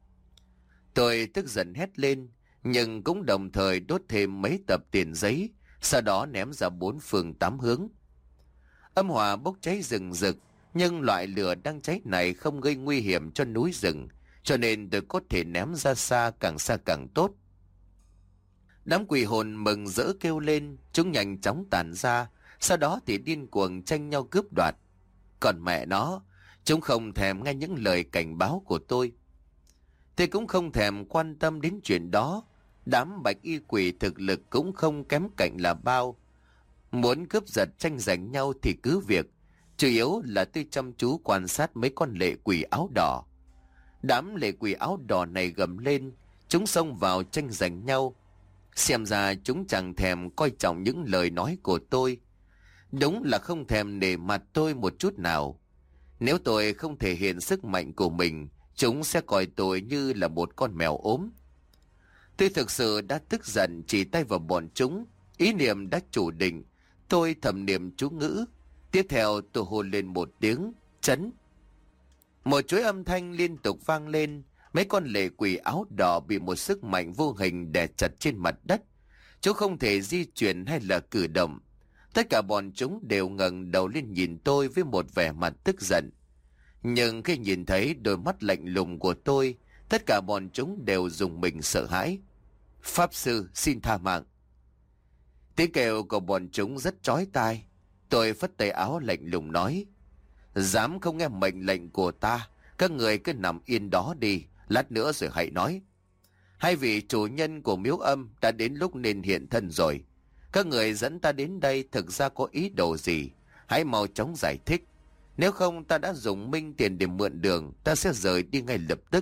Speaker 1: Tôi tức giận hét lên, nhưng cũng đồng thời đốt thêm mấy tập tiền giấy, sau đó ném ra bốn phương tám hướng. Âm hỏa bốc cháy rừng rực, nhưng loại lửa đang cháy này không gây nguy hiểm cho núi rừng, cho nên tôi có thể ném ra xa, càng xa càng tốt. Đám quỷ hồn mừng rỡ kêu lên, chúng nhanh chóng tản ra, sau đó thì điên cuồng tranh nhau cướp đoạt. Còn mẹ nó, chúng không thèm nghe những lời cảnh báo của tôi. Tôi cũng không thèm quan tâm đến chuyện đó. Đám bạch y quỷ thực lực cũng không kém cạnh là bao. Muốn cướp giật tranh giành nhau thì cứ việc. Chủ yếu là tôi chăm chú quan sát mấy con lệ quỷ áo đỏ. Đám lệ quỷ áo đỏ này gầm lên, chúng xông vào tranh giành nhau. Xem ra chúng chẳng thèm coi trọng những lời nói của tôi. Đúng là không thèm nể mặt tôi một chút nào. Nếu tôi không thể hiện sức mạnh của mình, chúng sẽ coi tôi như là một con mèo ốm. Tôi thực sự đã tức giận, chỉ tay vào bọn chúng. Ý niệm đã chủ định, tôi thầm niệm chú ngữ. Tiếp theo tôi hôn lên một tiếng, chấn. Một chuỗi âm thanh liên tục vang lên. Mấy con lệ quỷ áo đỏ bị một sức mạnh vô hình đè chặt trên mặt đất. Chúng không thể di chuyển hay là cử động. Tất cả bọn chúng đều ngẩng đầu lên nhìn tôi với một vẻ mặt tức giận. Nhưng khi nhìn thấy đôi mắt lạnh lùng của tôi, tất cả bọn chúng đều rùng mình sợ hãi. Pháp sư xin tha mạng. Tiếng kêu của bọn chúng rất chói tai. Tôi phất tay áo lạnh lùng nói: dám không nghe mệnh lệnh của ta, các người cứ nằm yên đó đi, lát nữa rồi hãy nói. Hai vị chủ nhân của miếu âm đã đến lúc nên hiện thân rồi. Các người dẫn ta đến đây thực ra có ý đồ gì? Hãy mau chóng giải thích. Nếu không ta đã dùng minh tiền để mượn đường, ta sẽ rời đi ngay lập tức.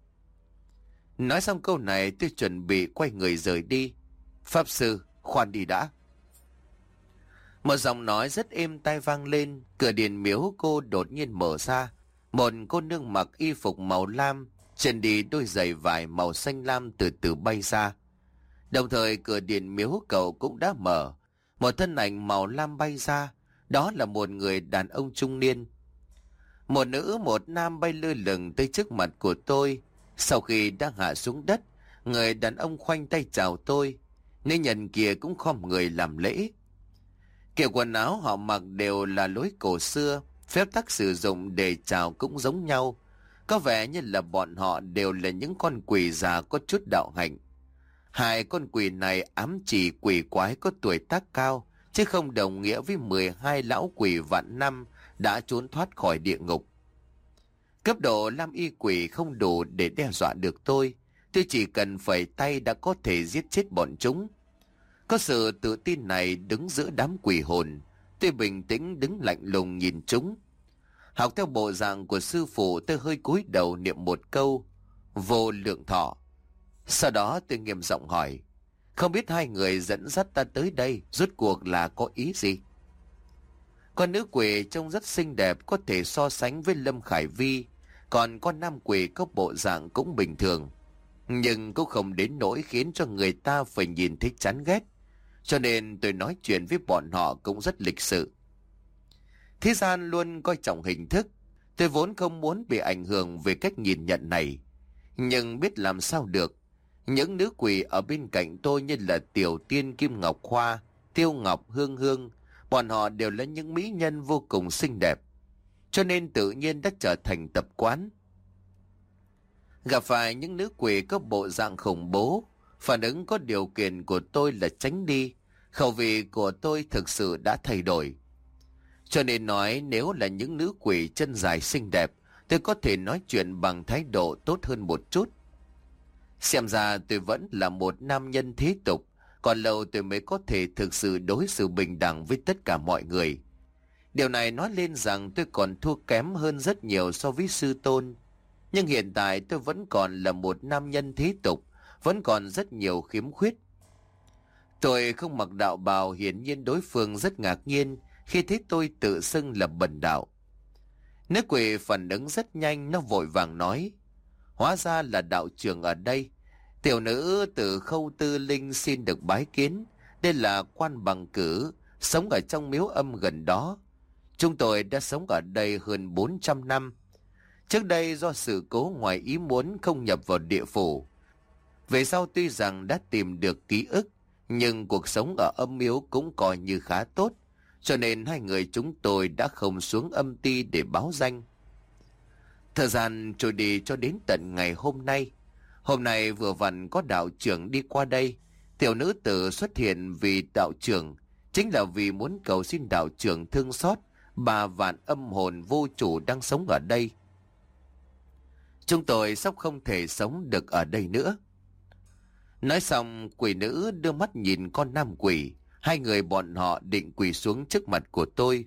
Speaker 1: Nói xong câu này tôi chuẩn bị quay người rời đi. Pháp sư, khoan đi đã. Một giọng nói rất êm tai vang lên, cửa điện miếu cô đột nhiên mở ra. Một cô nương mặc y phục màu lam, chân đi đôi giày vải màu xanh lam từ từ bay ra. Đồng thời cửa điện miếu cầu cũng đã mở. Một thân ảnh màu lam bay ra, đó là một người đàn ông trung niên. Một nữ một nam bay lơ lửng tới trước mặt của tôi. Sau khi đã hạ xuống đất, người đàn ông khoanh tay chào tôi. Nữ nhân kia cũng khom người làm lễ. Kiểu quần áo họ mặc đều là lối cổ xưa, phép tắc sử dụng để chào cũng giống nhau. Có vẻ như là bọn họ đều là những con quỷ già có chút đạo hạnh. Hai con quỷ này ám chỉ quỷ quái có tuổi tác cao, chứ không đồng nghĩa với mười hai lão quỷ vạn năm đã trốn thoát khỏi địa ngục. Cấp độ lam y quỷ không đủ để đe dọa được tôi, Tôi chỉ cần phẩy tay đã có thể giết chết bọn chúng. Có sự tự tin này đứng giữa đám quỷ hồn, tôi bình tĩnh đứng lạnh lùng nhìn chúng. Học theo bộ dạng của sư phụ, tôi hơi cúi đầu niệm một câu vô lượng thọ. Sau đó tôi nghiêm giọng hỏi, không biết hai người dẫn dắt ta tới đây rốt cuộc là có ý gì? Con nữ quỷ trông rất xinh đẹp, có thể so sánh với Lâm Khải Vi, còn con nam quỷ có bộ dạng cũng bình thường, nhưng cũng không đến nỗi khiến cho người ta phải nhìn thấy chán ghét. Cho nên tôi nói chuyện với bọn họ cũng rất lịch sự. Thế gian luôn coi trọng hình thức, tôi vốn không muốn bị ảnh hưởng về cách nhìn nhận này, nhưng biết làm sao được. Những nữ quỷ ở bên cạnh tôi như là Tiểu Tiên, Kim Ngọc Khoa, Tiêu Ngọc, Hương Hương, bọn họ đều là những mỹ nhân vô cùng xinh đẹp, cho nên tự nhiên đã trở thành tập quán. Gặp phải những nữ quỷ có bộ dạng khủng bố, phản ứng có điều kiện của tôi là tránh đi. Khẩu vị của tôi thực sự đã thay đổi. Cho nên nói nếu là những nữ quỷ chân dài xinh đẹp, tôi có thể nói chuyện bằng thái độ tốt hơn một chút. Xem ra tôi vẫn là một nam nhân thế tục, còn lâu tôi mới có thể thực sự đối xử bình đẳng với tất cả mọi người. Điều này nói lên rằng tôi còn thua kém hơn rất nhiều so với sư tôn. Nhưng hiện tại tôi vẫn còn là một nam nhân thế tục, vẫn còn rất nhiều khiếm khuyết. Tôi không mặc đạo bào, hiển nhiên đối phương rất ngạc nhiên khi thấy tôi tự xưng là bần đạo. Nữ quỷ phản ứng rất nhanh, nó vội vàng nói, hóa ra là đạo trưởng ở đây. Tiểu nữ từ Khâu Tư Linh xin được bái kiến. Đây là Quan Bằng Cử, sống ở trong miếu âm gần đó. Chúng tôi đã sống ở đây hơn bốn trăm năm. Trước đây do sự cố ngoài ý muốn không nhập vào địa phủ. Về sau tuy rằng đã tìm được ký ức, nhưng cuộc sống ở âm miếu cũng coi như khá tốt, cho nên hai người chúng tôi đã không xuống âm ty để báo danh. Thời gian trôi đi cho đến tận ngày hôm nay. Hôm nay vừa vặn có đạo trưởng đi qua đây. Tiểu nữ tử xuất hiện vì đạo trưởng, chính là vì muốn cầu xin đạo trưởng thương xót bà vạn âm hồn vô chủ đang sống ở đây. Chúng tôi sắp không thể sống được ở đây nữa. Nói xong, quỷ nữ đưa mắt nhìn con nam quỷ. Hai người bọn họ định quỳ xuống trước mặt của tôi.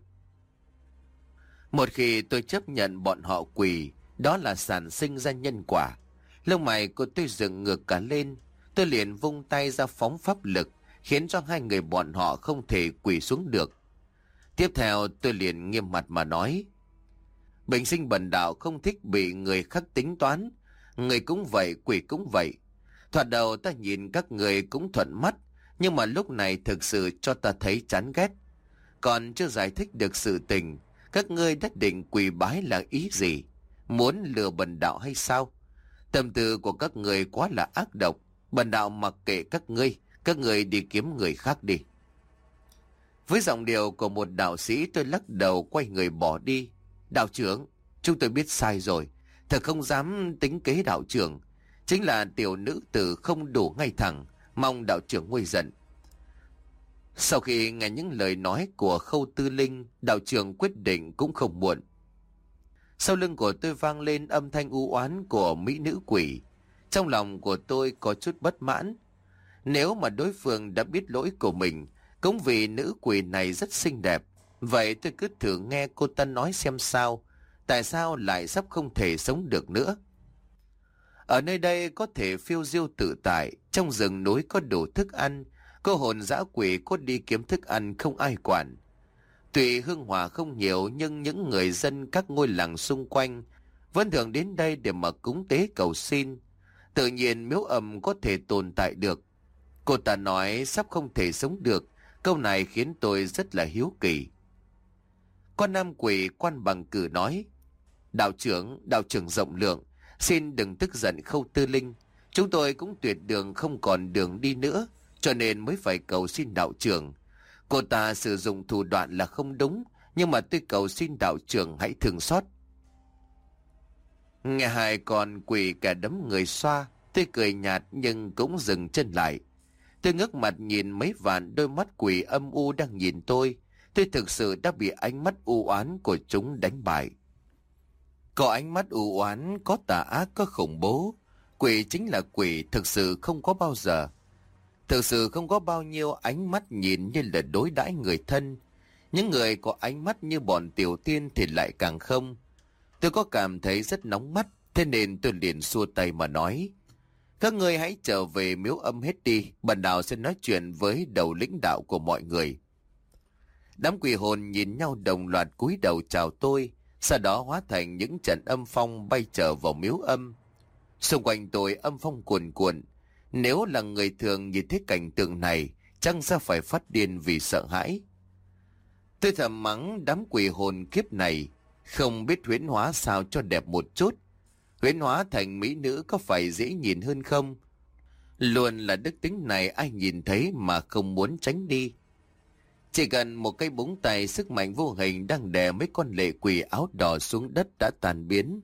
Speaker 1: Một khi tôi chấp nhận bọn họ quỳ, đó là sản sinh ra nhân quả. Lông mày của tôi dựng ngược cả lên. Tôi liền vung tay ra phóng pháp lực, khiến cho hai người bọn họ không thể quỳ xuống được. Tiếp theo tôi liền nghiêm mặt mà nói, bình sinh bần đạo không thích bị người khác tính toán. Người cũng vậy, quỷ cũng vậy. Thoạt đầu ta nhìn các người cũng thuận mắt, nhưng mà lúc này thực sự cho ta thấy chán ghét. Còn chưa giải thích được sự tình, các ngươi đã định quỳ bái là ý gì? Muốn lừa bần đạo hay sao? Tâm tư của các người quá là ác độc. Bần đạo mặc kệ các ngươi, các ngươi đi kiếm người khác đi. Với giọng điệu của một đạo sĩ, tôi lắc đầu quay người bỏ đi. Đạo trưởng, chúng tôi biết sai rồi. Thật không dám tính kế đạo trưởng. Chính là tiểu nữ tử không đủ ngay thẳng, mong đạo trưởng nguôi giận. Sau khi nghe những lời nói của Khâu Tư Linh, đạo trưởng quyết định cũng không muộn. Sau lưng của tôi vang lên âm thanh u oán của mỹ nữ quỷ. Trong lòng của tôi có chút bất mãn. Nếu mà đối phương đã biết lỗi của mình, cũng vì nữ quỷ này rất xinh đẹp, vậy tôi cứ thử nghe cô ta nói xem sao. Tại sao lại sắp không thể sống được nữa? Ở nơi đây có thể phiêu diêu tự tại, trong rừng núi có đủ thức ăn, cô hồn dã quỷ có đi kiếm thức ăn không ai quản. Tuy hương hỏa không nhiều, nhưng những người dân các ngôi làng xung quanh vẫn thường đến đây để mà cúng tế cầu xin. Tự nhiên miếu âm có thể tồn tại được. Cô ta nói sắp không thể sống được, câu này khiến tôi rất là hiếu kỳ. Con nam quỷ Quan Bằng Cử nói, đạo trưởng, đạo trưởng rộng lượng, xin đừng tức giận Khâu Tư Linh. Chúng tôi cũng tuyệt đường không còn đường đi nữa, cho nên mới phải cầu xin đạo trưởng. Cô ta sử dụng thủ đoạn là không đúng, nhưng mà tôi cầu xin đạo trưởng hãy thương xót. Nghe hai con quỷ cả đấm người xoa, tôi cười nhạt nhưng cũng dừng chân lại. Tôi ngước mặt nhìn mấy vạn đôi mắt quỷ âm u đang nhìn tôi. Tôi thực sự đã bị ánh mắt u oán của chúng đánh bại. Có ánh mắt u oán, có tà ác, có khủng bố. Quỷ chính là quỷ, thực sự không có bao giờ. Thực sự không có bao nhiêu ánh mắt nhìn như là đối đãi người thân. Những người có ánh mắt như bọn tiểu tiên thì lại càng không. Tôi có cảm thấy rất nóng mắt, thế nên tôi liền xua tay mà nói: các ngươi hãy trở về miếu âm hết đi, bần đạo sẽ nói chuyện với đầu lĩnh đạo của mọi người. Đám quỷ hồn nhìn nhau đồng loạt cúi đầu chào tôi, sau đó hóa thành những trận âm phong bay trở vào miếu âm. Xung quanh tôi âm phong cuồn cuộn, nếu là người thường nhìn thấy cảnh tượng này, chắc sẽ phải phát điên vì sợ hãi. Tôi thầm mắng đám quỷ hồn kiếp này, không biết huyễn hóa sao cho đẹp một chút. Huyễn hóa thành mỹ nữ có phải dễ nhìn hơn không? Luôn là đức tính này ai nhìn thấy mà không muốn tránh đi. Chỉ cần một cây búng tay, sức mạnh vô hình đang đè mấy con lệ quỷ áo đỏ xuống đất đã tan biến.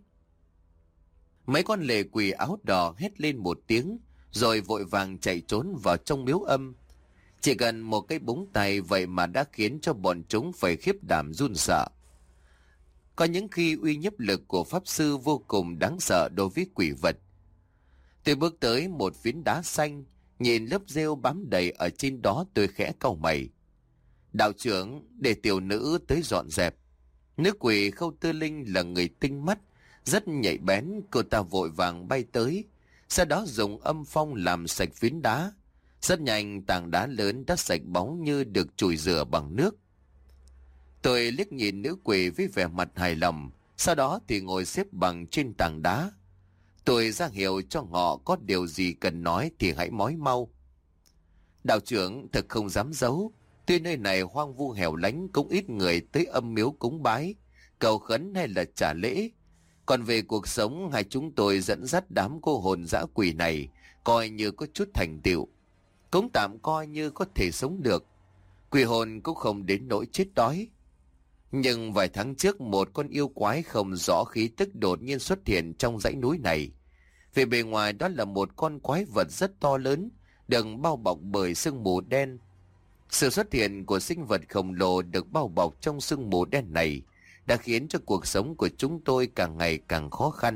Speaker 1: Mấy con lệ quỷ áo đỏ hét lên một tiếng, rồi vội vàng chạy trốn vào trong miếu âm. Chỉ cần một cây búng tay vậy mà đã khiến cho bọn chúng phải khiếp đảm run sợ. Có những khi uy nhiếp lực của pháp sư vô cùng đáng sợ đối với quỷ vật. Tôi bước tới một phiến đá xanh, nhìn lớp rêu bám đầy ở trên đó, tôi khẽ cau mày. Đạo trưởng, để tiểu nữ tới dọn dẹp. Nữ quỷ Khâu Tư Linh là người tinh mắt, rất nhạy bén, cô ta vội vàng bay tới, sau đó dùng âm phong làm sạch phiến đá. Rất nhanh tảng đá lớn đã sạch bóng như được chùi rửa bằng nước. Tôi liếc nhìn nữ quỷ với vẻ mặt hài lòng, sau đó thì ngồi xếp bằng trên tảng đá. Tôi ra hiệu cho họ có điều gì cần nói thì hãy nói mau. Đạo trưởng, thật không dám giấu, tuy nơi này hoang vu hẻo lánh, cũng ít người tới âm miếu cúng bái, cầu khấn hay là trả lễ. Còn về cuộc sống, hai chúng tôi dẫn dắt đám cô hồn dã quỷ này coi như có chút thành tựu, cũng tạm coi như có thể sống được. Quỷ hồn cũng không đến nỗi chết đói. Nhưng vài tháng trước, một con yêu quái không rõ khí tức đột nhiên xuất hiện trong dãy núi này. Về bề ngoài đó là một con quái vật rất to lớn, được bao bọc bởi sương mù đen. Sự xuất hiện của sinh vật khổng lồ được bao bọc trong sương mù đen này đã khiến cho cuộc sống của chúng tôi càng ngày càng khó khăn.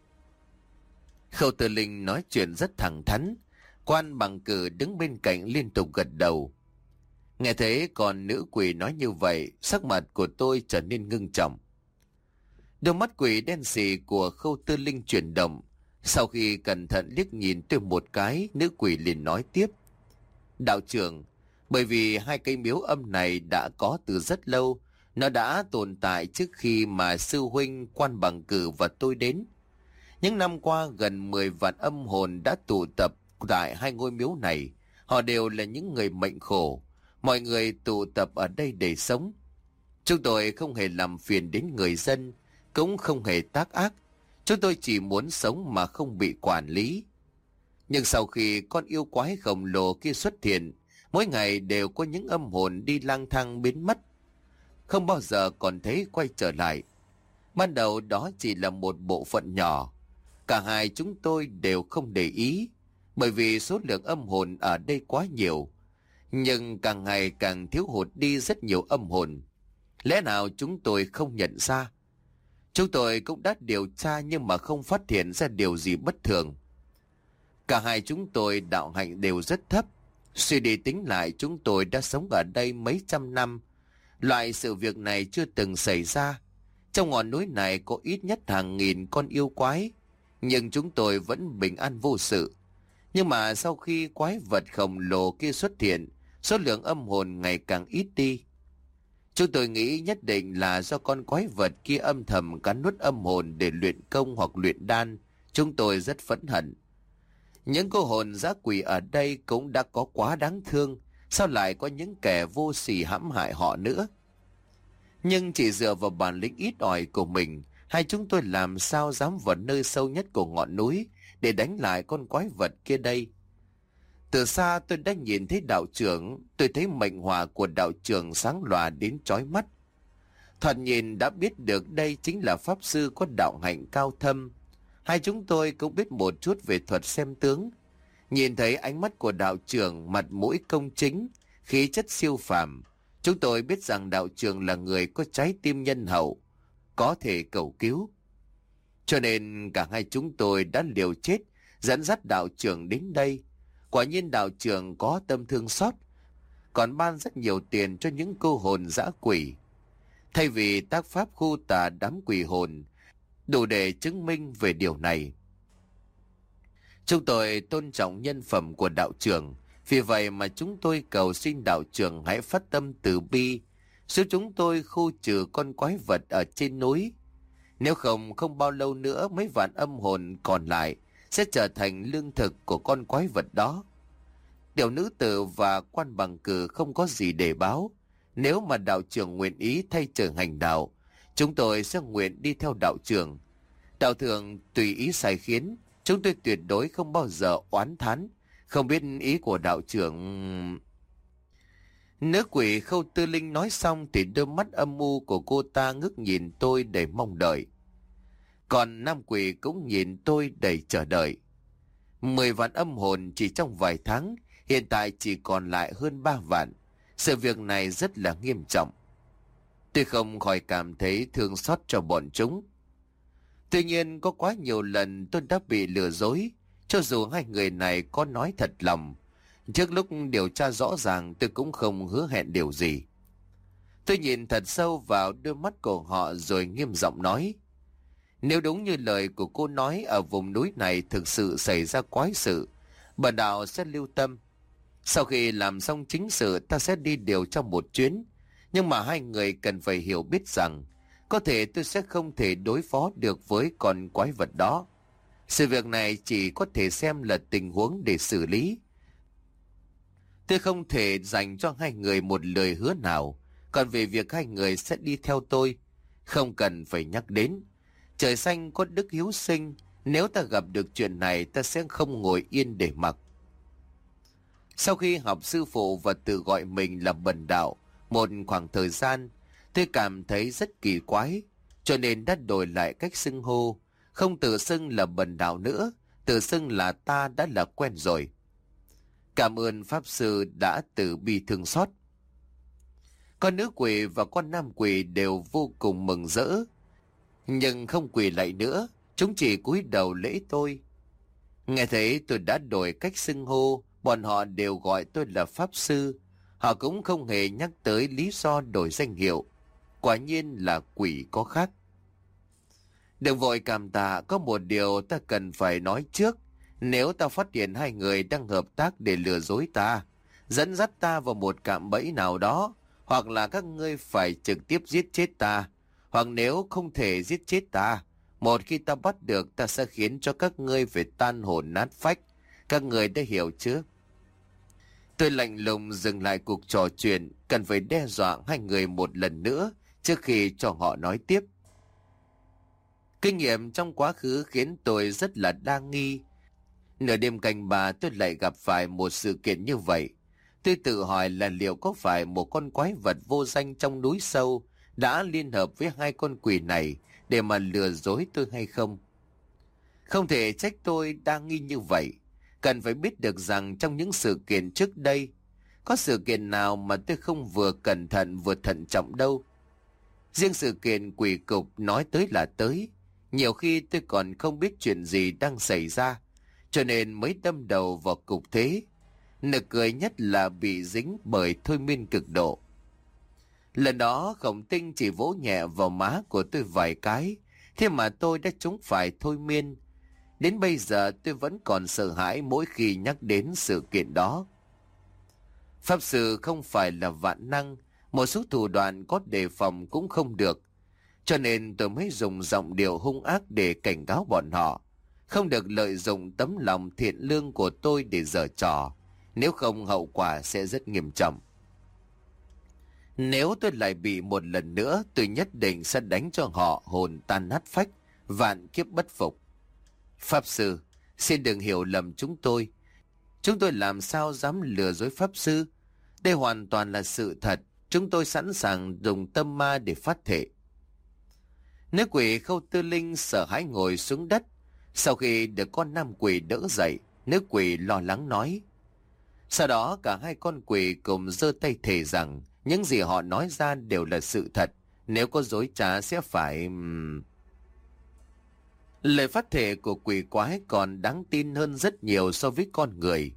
Speaker 1: Khâu Tư Linh nói chuyện rất thẳng thắn, Quan Bằng Cử đứng bên cạnh liên tục gật đầu. Nghe thấy còn nữ quỷ nói như vậy, sắc mặt của tôi trở nên ngưng trọng. Đôi mắt quỷ đen sì của Khâu Tư Linh chuyển động. Sau khi cẩn thận liếc nhìn tôi một cái, nữ quỷ liền nói tiếp: đạo trưởng, bởi vì hai cây miếu âm này đã có từ rất lâu, nó đã tồn tại trước khi mà sư huynh Quan Bằng Cử và tôi đến. Những năm qua, gần mười vạn âm hồn đã tụ tập tại hai ngôi miếu này. Họ đều là những người mệnh khổ. Mọi người tụ tập ở đây để sống. Chúng tôi không hề làm phiền đến người dân, cũng không hề tác ác. Chúng tôi chỉ muốn sống mà không bị quản lý. Nhưng sau khi con yêu quái khổng lồ kia xuất hiện, mỗi ngày đều có những âm hồn đi lang thang biến mất, không bao giờ còn thấy quay trở lại. Ban đầu đó chỉ là một bộ phận nhỏ. Cả hai chúng tôi đều không để ý, bởi vì số lượng âm hồn ở đây quá nhiều. Nhưng càng ngày càng thiếu hụt đi rất nhiều âm hồn. Lẽ nào chúng tôi không nhận ra? Chúng tôi cũng đã điều tra nhưng mà không phát hiện ra điều gì bất thường. Cả hai chúng tôi đạo hạnh đều rất thấp. Suy đi tính lại, chúng tôi đã sống ở đây mấy trăm năm. Loại sự việc này chưa từng xảy ra. Trong ngọn núi này có ít nhất hàng nghìn con yêu quái, nhưng chúng tôi vẫn bình an vô sự. Nhưng mà sau khi quái vật khổng lồ kia xuất hiện, số lượng âm hồn ngày càng ít đi. Chúng tôi nghĩ nhất định là do con quái vật kia âm thầm cắn nuốt âm hồn để luyện công hoặc luyện đan. Chúng tôi rất phẫn hận. Những cô hồn dã quỷ ở đây cũng đã có quá đáng thương, sao lại có những kẻ vô sỉ hãm hại họ nữa? Nhưng chỉ dựa vào bản lĩnh ít ỏi của mình, hai chúng tôi làm sao dám vào nơi sâu nhất của ngọn núi để đánh lại con quái vật kia đây? Từ xa tôi đã nhìn thấy đạo trưởng, tôi thấy mệnh hỏa của đạo trưởng sáng lòa đến chói mắt. Thoạt nhìn đã biết được đây chính là pháp sư có đạo hạnh cao thâm. Hai chúng tôi cũng biết một chút về thuật xem tướng. Nhìn thấy ánh mắt của đạo trưởng, mặt mũi công chính, khí chất siêu phàm, chúng tôi biết rằng đạo trưởng là người có trái tim nhân hậu, có thể cầu cứu. Cho nên cả hai chúng tôi đã liều chết, dẫn dắt đạo trưởng đến đây. Quả nhiên đạo trưởng có tâm thương xót, còn ban rất nhiều tiền cho những cô hồn dã quỷ. Thay vì tác pháp khu tà đám quỷ hồn, đủ để chứng minh về điều này. Chúng tôi tôn trọng nhân phẩm của đạo trưởng, vì vậy mà chúng tôi cầu xin đạo trưởng hãy phát tâm từ bi, giúp chúng tôi khu trừ con quái vật ở trên núi. Nếu không, không bao lâu nữa mấy vạn âm hồn còn lại sẽ trở thành lương thực của con quái vật đó. Tiểu nữ tử và quan bằng cử không có gì để báo. Nếu mà đạo trưởng nguyện ý thay trời hành đạo, chúng tôi sẽ nguyện đi theo đạo trưởng. Đạo trưởng tùy ý sai khiến, chúng tôi tuyệt đối không bao giờ oán thán. Không biết ý của đạo trưởng... Nữ quỷ Khâu Tư Linh nói xong thì đôi mắt âm u của cô ta ngước nhìn tôi đầy mong đợi. Còn nam quỷ cũng nhìn tôi đầy chờ đợi. Mười vạn âm hồn chỉ trong vài tháng, hiện tại chỉ còn lại hơn ba vạn. Sự việc này rất là nghiêm trọng. Tôi không khỏi cảm thấy thương xót cho bọn chúng. Tuy nhiên có quá nhiều lần tôi đã bị lừa dối, cho dù hai người này có nói thật lòng. Trước lúc điều tra rõ ràng tôi cũng không hứa hẹn điều gì. Tôi nhìn thật sâu vào đôi mắt của họ rồi nghiêm giọng nói. Nếu đúng như lời của cô nói, ở vùng núi này thực sự xảy ra quái sự, bần đạo sẽ lưu tâm. Sau khi làm xong chính sự, ta sẽ đi điều tra một chuyến. Nhưng mà hai người cần phải hiểu biết rằng có thể tôi sẽ không thể đối phó được với con quái vật đó. Sự việc này chỉ có thể xem là tình huống để xử lý. Tôi không thể dành cho hai người một lời hứa nào. Còn về việc hai người sẽ đi theo tôi, không cần phải nhắc đến. Trời xanh có đức hiếu sinh, nếu ta gặp được chuyện này ta sẽ không ngồi yên để mặc. Sau khi học sư phụ và tự gọi mình là bần đạo một khoảng thời gian, tôi cảm thấy rất kỳ quái, cho nên đã đổi lại cách xưng hô, không tự xưng là bần đạo nữa, tự xưng là ta đã là quen rồi. Cảm ơn Pháp Sư đã từ bi thương xót. Con nữ quỷ và con nam quỷ đều vô cùng mừng rỡ, nhưng không quỳ lại nữa, chúng chỉ cúi đầu lễ tôi. Nghe thấy tôi đã đổi cách xưng hô, bọn họ đều gọi tôi là Pháp Sư. Họ cũng không hề nhắc tới lý do đổi danh hiệu. Quả nhiên là quỷ có khác. Đừng vội cảm tạ, có một điều ta cần phải nói trước. Nếu ta phát hiện hai người đang hợp tác để lừa dối ta, dẫn dắt ta vào một cạm bẫy nào đó, hoặc là các ngươi phải trực tiếp giết chết ta, hoặc nếu không thể giết chết ta, một khi ta bắt được ta sẽ khiến cho các ngươi phải tan hồn nát phách. Các ngươi đã hiểu chứ? Tôi lạnh lùng dừng lại cuộc trò chuyện, cần phải đe dọa hai người một lần nữa trước khi cho họ nói tiếp. Kinh nghiệm trong quá khứ khiến tôi rất là đa nghi. Nửa đêm canh ba tôi lại gặp phải một sự kiện như vậy. Tôi tự hỏi là liệu có phải một con quái vật vô danh trong núi sâu đã liên hợp với hai con quỷ này để mà lừa dối tôi hay không? Không thể trách tôi đa nghi như vậy. Cần phải biết được rằng trong những sự kiện trước đây, có sự kiện nào mà tôi không vừa cẩn thận vừa thận trọng đâu. Riêng sự kiện quỷ cục nói tới là tới. Nhiều khi tôi còn không biết chuyện gì đang xảy ra, cho nên mới đâm đầu vào cục thế. Nực cười nhất là bị dính bởi thôi miên cực độ. Lần đó Khổng Tinh chỉ vỗ nhẹ vào má của tôi vài cái, thế mà tôi đã trúng phải thôi miên. Đến bây giờ tôi vẫn còn sợ hãi mỗi khi nhắc đến sự kiện đó. Pháp Sư không phải là vạn năng, một số thủ đoạn có đề phòng cũng không được. Cho nên tôi mới dùng giọng điệu hung ác để cảnh cáo bọn họ. Không được lợi dụng tấm lòng thiện lương của tôi để giở trò, nếu không hậu quả sẽ rất nghiêm trọng. Nếu tôi lại bị một lần nữa, tôi nhất định sẽ đánh cho họ hồn tan nát phách, vạn kiếp bất phục. Pháp Sư, xin đừng hiểu lầm chúng tôi. Chúng tôi làm sao dám lừa dối Pháp Sư? Đây hoàn toàn là sự thật. Chúng tôi sẵn sàng dùng tâm ma để phát thệ. Nữ quỷ Khâu Tư Linh sợ hãi ngồi xuống đất. Sau khi được con nam quỷ đỡ dậy, nữ quỷ lo lắng nói. Sau đó cả hai con quỷ cùng giơ tay thề rằng những gì họ nói ra đều là sự thật. Nếu có dối trá sẽ phải... Lời phát thệ của quỷ quái còn đáng tin hơn rất nhiều so với con người.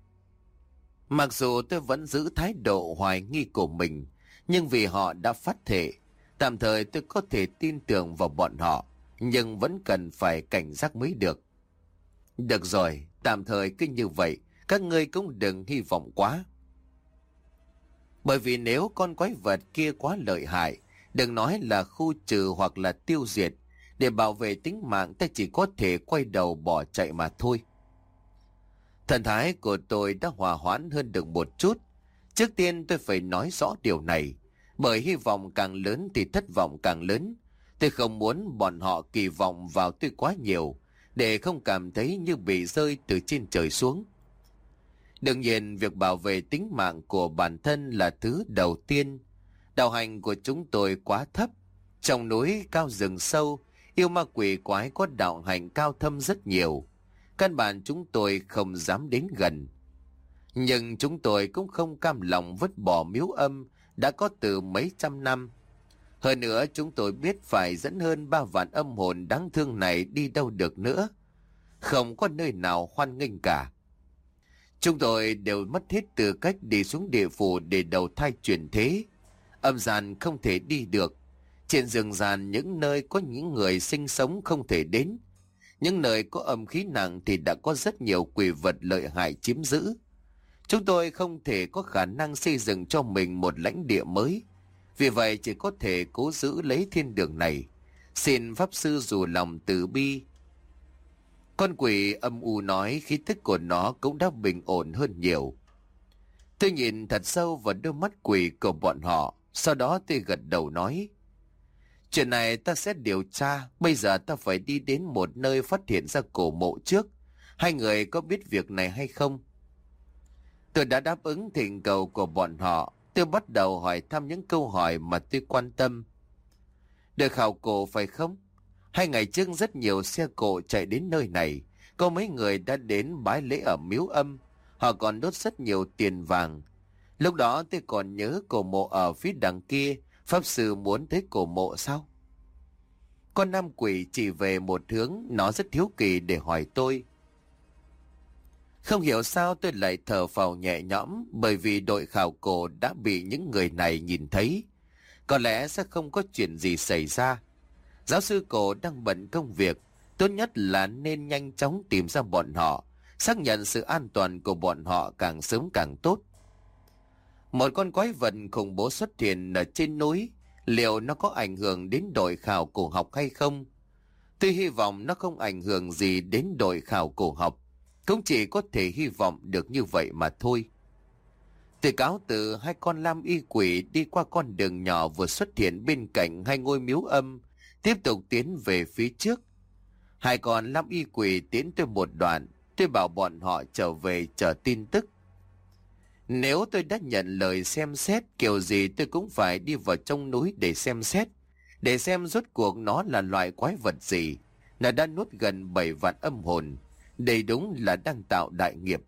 Speaker 1: Mặc dù tôi vẫn giữ thái độ hoài nghi của mình, nhưng vì họ đã phát thệ, tạm thời tôi có thể tin tưởng vào bọn họ, nhưng vẫn cần phải cảnh giác mới được. Được rồi, tạm thời cứ như vậy, các ngươi cũng đừng hy vọng quá. Bởi vì nếu con quái vật kia quá lợi hại, đừng nói là khu trừ hoặc là tiêu diệt, để bảo vệ tính mạng ta chỉ có thể quay đầu bỏ chạy mà thôi. Thần thái của tôi đã hòa hoãn hơn được một chút. Trước tiên tôi phải nói rõ điều này, bởi hy vọng càng lớn thì thất vọng càng lớn. Tôi không muốn bọn họ kỳ vọng vào tôi quá nhiều, để không cảm thấy như bị rơi từ trên trời xuống. Đương nhiên, việc bảo vệ tính mạng của bản thân là thứ đầu tiên. Đạo hành của chúng tôi quá thấp. Trong núi cao rừng sâu, yêu ma quỷ quái có đạo hành cao thâm rất nhiều. Căn bản chúng tôi không dám đến gần. Nhưng chúng tôi cũng không cam lòng vứt bỏ miếu âm đã có từ mấy trăm năm. Hơn nữa chúng tôi biết phải dẫn hơn ba vạn âm hồn đáng thương này đi đâu được nữa. Không có nơi nào hoan nghênh cả. Chúng tôi đều mất hết tư cách đi xuống địa phủ để đầu thai chuyển thế. Âm gian không thể đi được. Trên rừng ràn những nơi có những người sinh sống không thể đến. Những nơi có âm khí nặng thì đã có rất nhiều quỷ vật lợi hại chiếm giữ. Chúng tôi không thể có khả năng xây dựng cho mình một lãnh địa mới. Vì vậy chỉ có thể cố giữ lấy thiên đường này. Xin Pháp Sư dù lòng từ bi. Con quỷ âm u nói khí tức của nó cũng đã bình ổn hơn nhiều. Tôi nhìn thật sâu vào đôi mắt quỷ của bọn họ. Sau đó tôi gật đầu nói. Chuyện này ta sẽ điều tra. Bây giờ ta phải đi đến một nơi phát hiện ra cổ mộ trước. Hai người có biết việc này hay không? Tôi đã đáp ứng thỉnh cầu của bọn họ. Tôi bắt đầu hỏi thăm những câu hỏi mà tôi quan tâm. Được khảo cổ phải không? Hai ngày trước rất nhiều xe cộ chạy đến nơi này. Có mấy người đã đến bái lễ ở miếu âm. Họ còn đốt rất nhiều tiền vàng. Lúc đó tôi còn nhớ cổ mộ ở phía đằng kia. Pháp Sư muốn thấy cổ mộ sao? Con nam quỷ chỉ về một hướng. Nó rất hiếu kỳ để hỏi tôi. Không hiểu sao tôi lại thở phào nhẹ nhõm. Bởi vì đội khảo cổ đã bị những người này nhìn thấy. Có lẽ sẽ không có chuyện gì xảy ra. Giáo sư cổ đang bận công việc. Tốt nhất là nên nhanh chóng tìm ra bọn họ. Xác nhận sự an toàn của bọn họ càng sớm càng tốt. Một con quái vật khủng bố xuất hiện ở trên núi. Liệu nó có ảnh hưởng đến đội khảo cổ học hay không? Tôi hy vọng nó không ảnh hưởng gì đến đội khảo cổ học. Cũng chỉ có thể hy vọng được như vậy mà thôi. Tôi cáo từ hai con lam y quỷ đi qua con đường nhỏ vừa xuất hiện bên cạnh hai ngôi miếu âm. Tiếp tục tiến về phía trước. Hai con lam y quỷ tiến tôi một đoạn. Tôi bảo bọn họ trở về chờ tin tức. Nếu tôi đã nhận lời xem xét, kiểu gì tôi cũng phải đi vào trong núi để xem xét. Để xem rốt cuộc nó là loại quái vật gì. Nó đã nuốt gần bảy vạn âm hồn. Đây đúng là đang tạo đại nghiệp.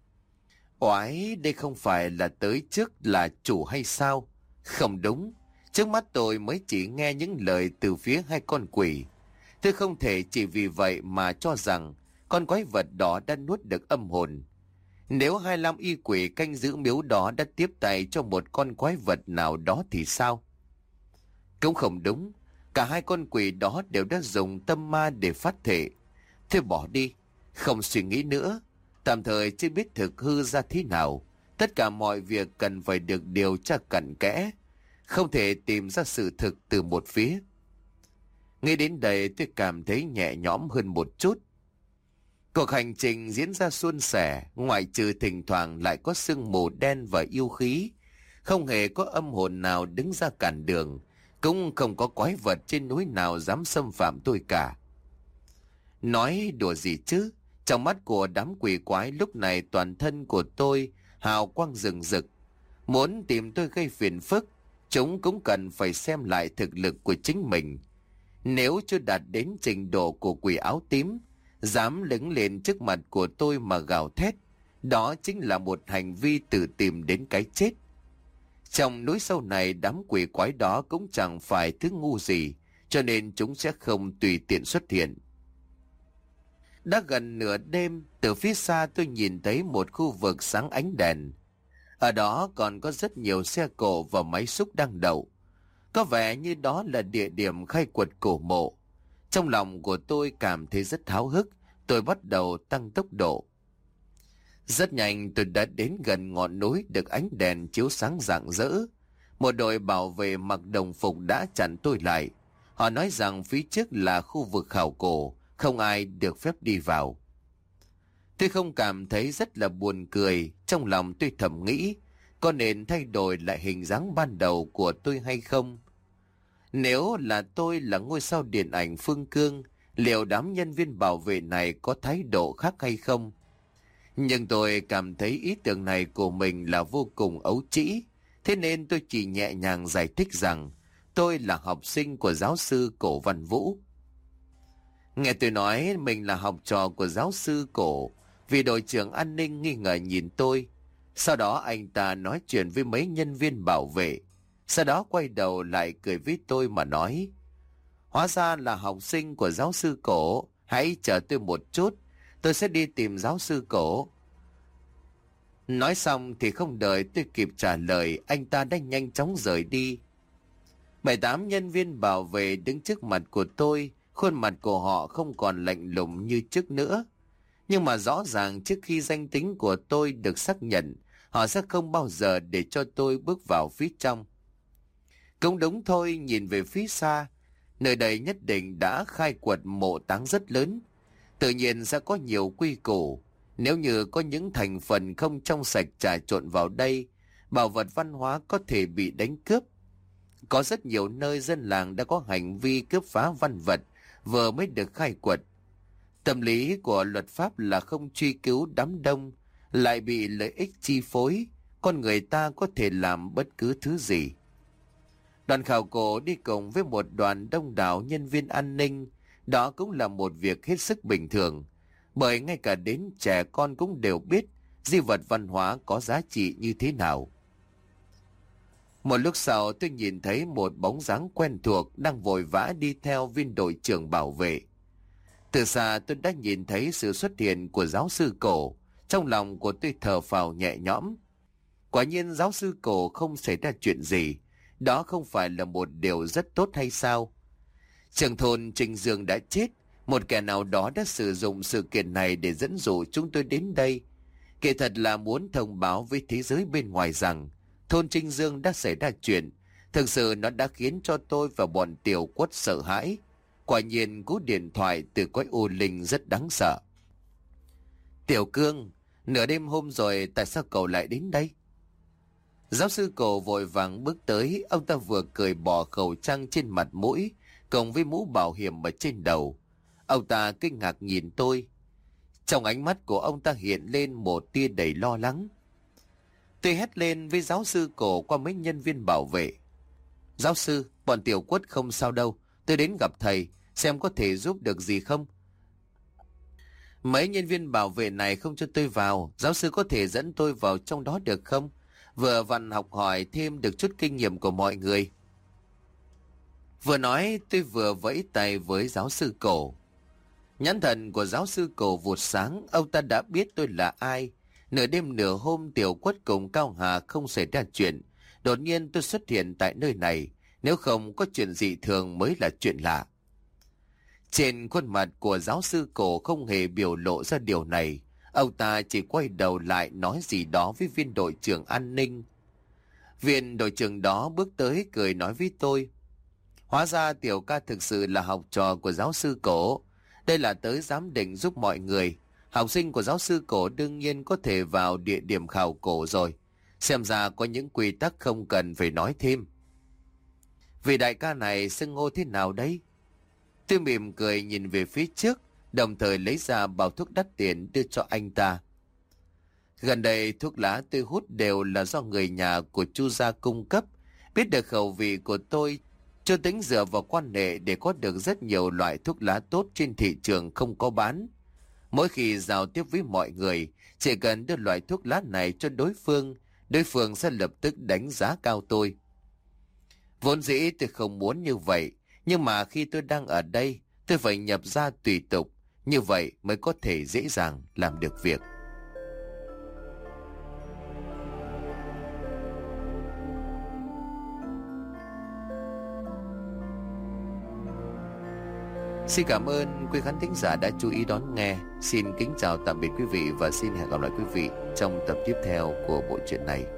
Speaker 1: Oái, đây không phải là tới trước là chủ hay sao? Không đúng. Trước mắt tôi mới chỉ nghe những lời từ phía hai con quỷ. Tôi không thể chỉ vì vậy mà cho rằng con quái vật đó đã nuốt được âm hồn. Nếu hai lam y quỷ canh giữ miếu đó đã tiếp tay cho một con quái vật nào đó thì sao? Cũng không đúng. Cả hai con quỷ đó đều đã dùng tâm ma để phát thể. Thôi bỏ đi. Không suy nghĩ nữa. Tạm thời chưa biết thực hư ra thế nào. Tất cả mọi việc cần phải được điều tra cặn kẽ. Không thể tìm ra sự thực từ một phía. Ngay đến đây tôi cảm thấy nhẹ nhõm hơn một chút. Cuộc hành trình diễn ra suôn sẻ, ngoại trừ thỉnh thoảng lại có sương mù đen và yêu khí. Không hề có âm hồn nào đứng ra cản đường. Cũng không có quái vật trên núi nào dám xâm phạm tôi cả. Nói đùa gì chứ? Trong mắt của đám quỷ quái lúc này toàn thân của tôi hào quang rừng rực. Muốn tìm tôi gây phiền phức, chúng cũng cần phải xem lại thực lực của chính mình. Nếu chưa đạt đến trình độ của quỷ áo tím, dám đứng lên trước mặt của tôi mà gào thét, đó chính là một hành vi tự tìm đến cái chết. Trong núi sâu này, đám quỷ quái đó cũng chẳng phải thứ ngu gì, cho nên chúng sẽ không tùy tiện xuất hiện. Đã gần nửa đêm, từ phía xa tôi nhìn thấy một khu vực sáng ánh đèn. Ở đó còn có rất nhiều xe cộ và máy xúc đang đậu. Có vẻ như đó là địa điểm khai quật cổ mộ. Trong lòng của tôi cảm thấy rất háo hức, tôi bắt đầu tăng tốc độ. Rất nhanh tôi đã đến gần ngọn núi được ánh đèn chiếu sáng rạng rỡ. Một đội bảo vệ mặc đồng phục đã chặn tôi lại. Họ nói rằng phía trước là khu vực khảo cổ, không ai được phép đi vào. Tôi không cảm thấy rất là buồn cười, trong lòng tôi thầm nghĩ, có nên thay đổi lại hình dáng ban đầu của tôi hay không? Nếu là tôi là ngôi sao điện ảnh Phương Cương, liệu đám nhân viên bảo vệ này có thái độ khác hay không? Nhưng tôi cảm thấy ý tưởng này của mình là vô cùng ấu trĩ, thế nên tôi chỉ nhẹ nhàng giải thích rằng tôi là học sinh của giáo sư Cổ Văn Vũ. Nghe tôi nói mình là học trò của giáo sư Cổ, vị đội trưởng an ninh nghi ngờ nhìn tôi. Sau đó anh ta nói chuyện với mấy nhân viên bảo vệ. Sau đó quay đầu lại cười với tôi mà nói: hóa ra là học sinh của giáo sư Cổ, hãy chờ tôi một chút, tôi sẽ đi tìm giáo sư Cổ. Nói xong thì không đợi tôi kịp trả lời, anh ta đã nhanh chóng rời đi. Bảy tám nhân viên bảo vệ đứng trước mặt của tôi, khuôn mặt của họ không còn lạnh lùng như trước nữa. Nhưng mà rõ ràng trước khi danh tính của tôi được xác nhận, họ sẽ không bao giờ để cho tôi bước vào phía trong. Cũng đúng thôi, nhìn về phía xa, nơi đây nhất định đã khai quật mộ táng rất lớn. Tự nhiên sẽ có nhiều quy củ. Nếu như có những thành phần không trong sạch trà trộn vào đây, bảo vật văn hóa có thể bị đánh cướp. Có rất nhiều nơi dân làng đã có hành vi cướp phá văn vật vừa mới được khai quật. Tâm lý của luật pháp là không truy cứu đám đông, lại bị lợi ích chi phối, con người ta có thể làm bất cứ thứ gì. Đoàn khảo cổ đi cùng với một đoàn đông đảo nhân viên an ninh, đó cũng là một việc hết sức bình thường, bởi ngay cả đến trẻ con cũng đều biết di vật văn hóa có giá trị như thế nào. Một lúc sau tôi nhìn thấy một bóng dáng quen thuộc đang vội vã đi theo viên đội trưởng bảo vệ. Từ xa tôi đã nhìn thấy sự xuất hiện của giáo sư Cổ, trong lòng của tôi thở phào nhẹ nhõm. Quả nhiên giáo sư Cổ không xảy ra chuyện gì, đó không phải là một điều rất tốt hay sao? Trưởng thôn Trình Dương đã chết, một kẻ nào đó đã sử dụng sự kiện này để dẫn dụ chúng tôi đến đây. Kỳ thật là muốn thông báo với thế giới bên ngoài rằng thôn Trình Dương đã xảy ra chuyện. Thực sự nó đã khiến cho tôi và bọn Tiểu Quất sợ hãi. Quả nhiên cú điện thoại từ cõi u linh rất đáng sợ. Tiểu Cương, nửa đêm hôm rồi tại sao cậu lại đến đây? Giáo sư Cổ vội vàng bước tới, ông ta vừa cười bỏ khẩu trang trên mặt mũi, cộng với mũ bảo hiểm ở trên đầu. Ông ta kinh ngạc nhìn tôi. Trong ánh mắt của ông ta hiện lên một tia đầy lo lắng. Tôi hét lên với giáo sư Cổ qua mấy nhân viên bảo vệ: giáo sư, bọn Tiểu Quất không sao đâu, tôi đến gặp thầy, xem có thể giúp được gì không. Mấy nhân viên bảo vệ này không cho tôi vào, giáo sư có thể dẫn tôi vào trong đó được không? Vừa vặn học hỏi thêm được chút kinh nghiệm của mọi người. Vừa nói tôi vừa vẫy tay với giáo sư Cổ. Nhãn thần của giáo sư Cổ vụt sáng, ông ta đã biết tôi là ai. Nửa đêm nửa hôm Tiểu Quất cùng Cao Hà không xảy ra chuyện, đột nhiên tôi xuất hiện tại nơi này, nếu không có chuyện dị thường mới là chuyện lạ. Trên khuôn mặt của giáo sư Cổ không hề biểu lộ ra điều này, ông ta chỉ quay đầu lại nói gì đó với viên đội trưởng an ninh. Viên đội trưởng đó bước tới cười nói với tôi: hóa ra Tiểu ca thực sự là học trò của giáo sư Cổ, đây là tới giám định giúp mọi người. Học sinh của giáo sư Cổ đương nhiên có thể vào địa điểm khảo cổ rồi, xem ra có những quy tắc không cần phải nói thêm. Vị đại ca này xưng hô thế nào đấy? Tôi mỉm cười nhìn về phía trước, đồng thời lấy ra bao thuốc đắt tiền đưa cho anh ta. Gần đây thuốc lá tôi hút đều là do người nhà của Chu gia cung cấp. Biết được khẩu vị của tôi, Chu tính dựa vào quan hệ để có được rất nhiều loại thuốc lá tốt trên thị trường không có bán. Mỗi khi giao tiếp với mọi người, chỉ cần đưa loại thuốc lá này cho đối phương, đối phương sẽ lập tức đánh giá cao tôi. Vốn dĩ tôi không muốn như vậy, nhưng mà khi tôi đang ở đây, tôi phải nhập ra tùy tục. Như vậy mới có thể dễ dàng làm được việc. Xin cảm ơn quý khán thính giả đã chú ý đón nghe. Xin kính chào tạm biệt quý vị và xin hẹn gặp lại quý vị trong tập tiếp theo của bộ truyện này.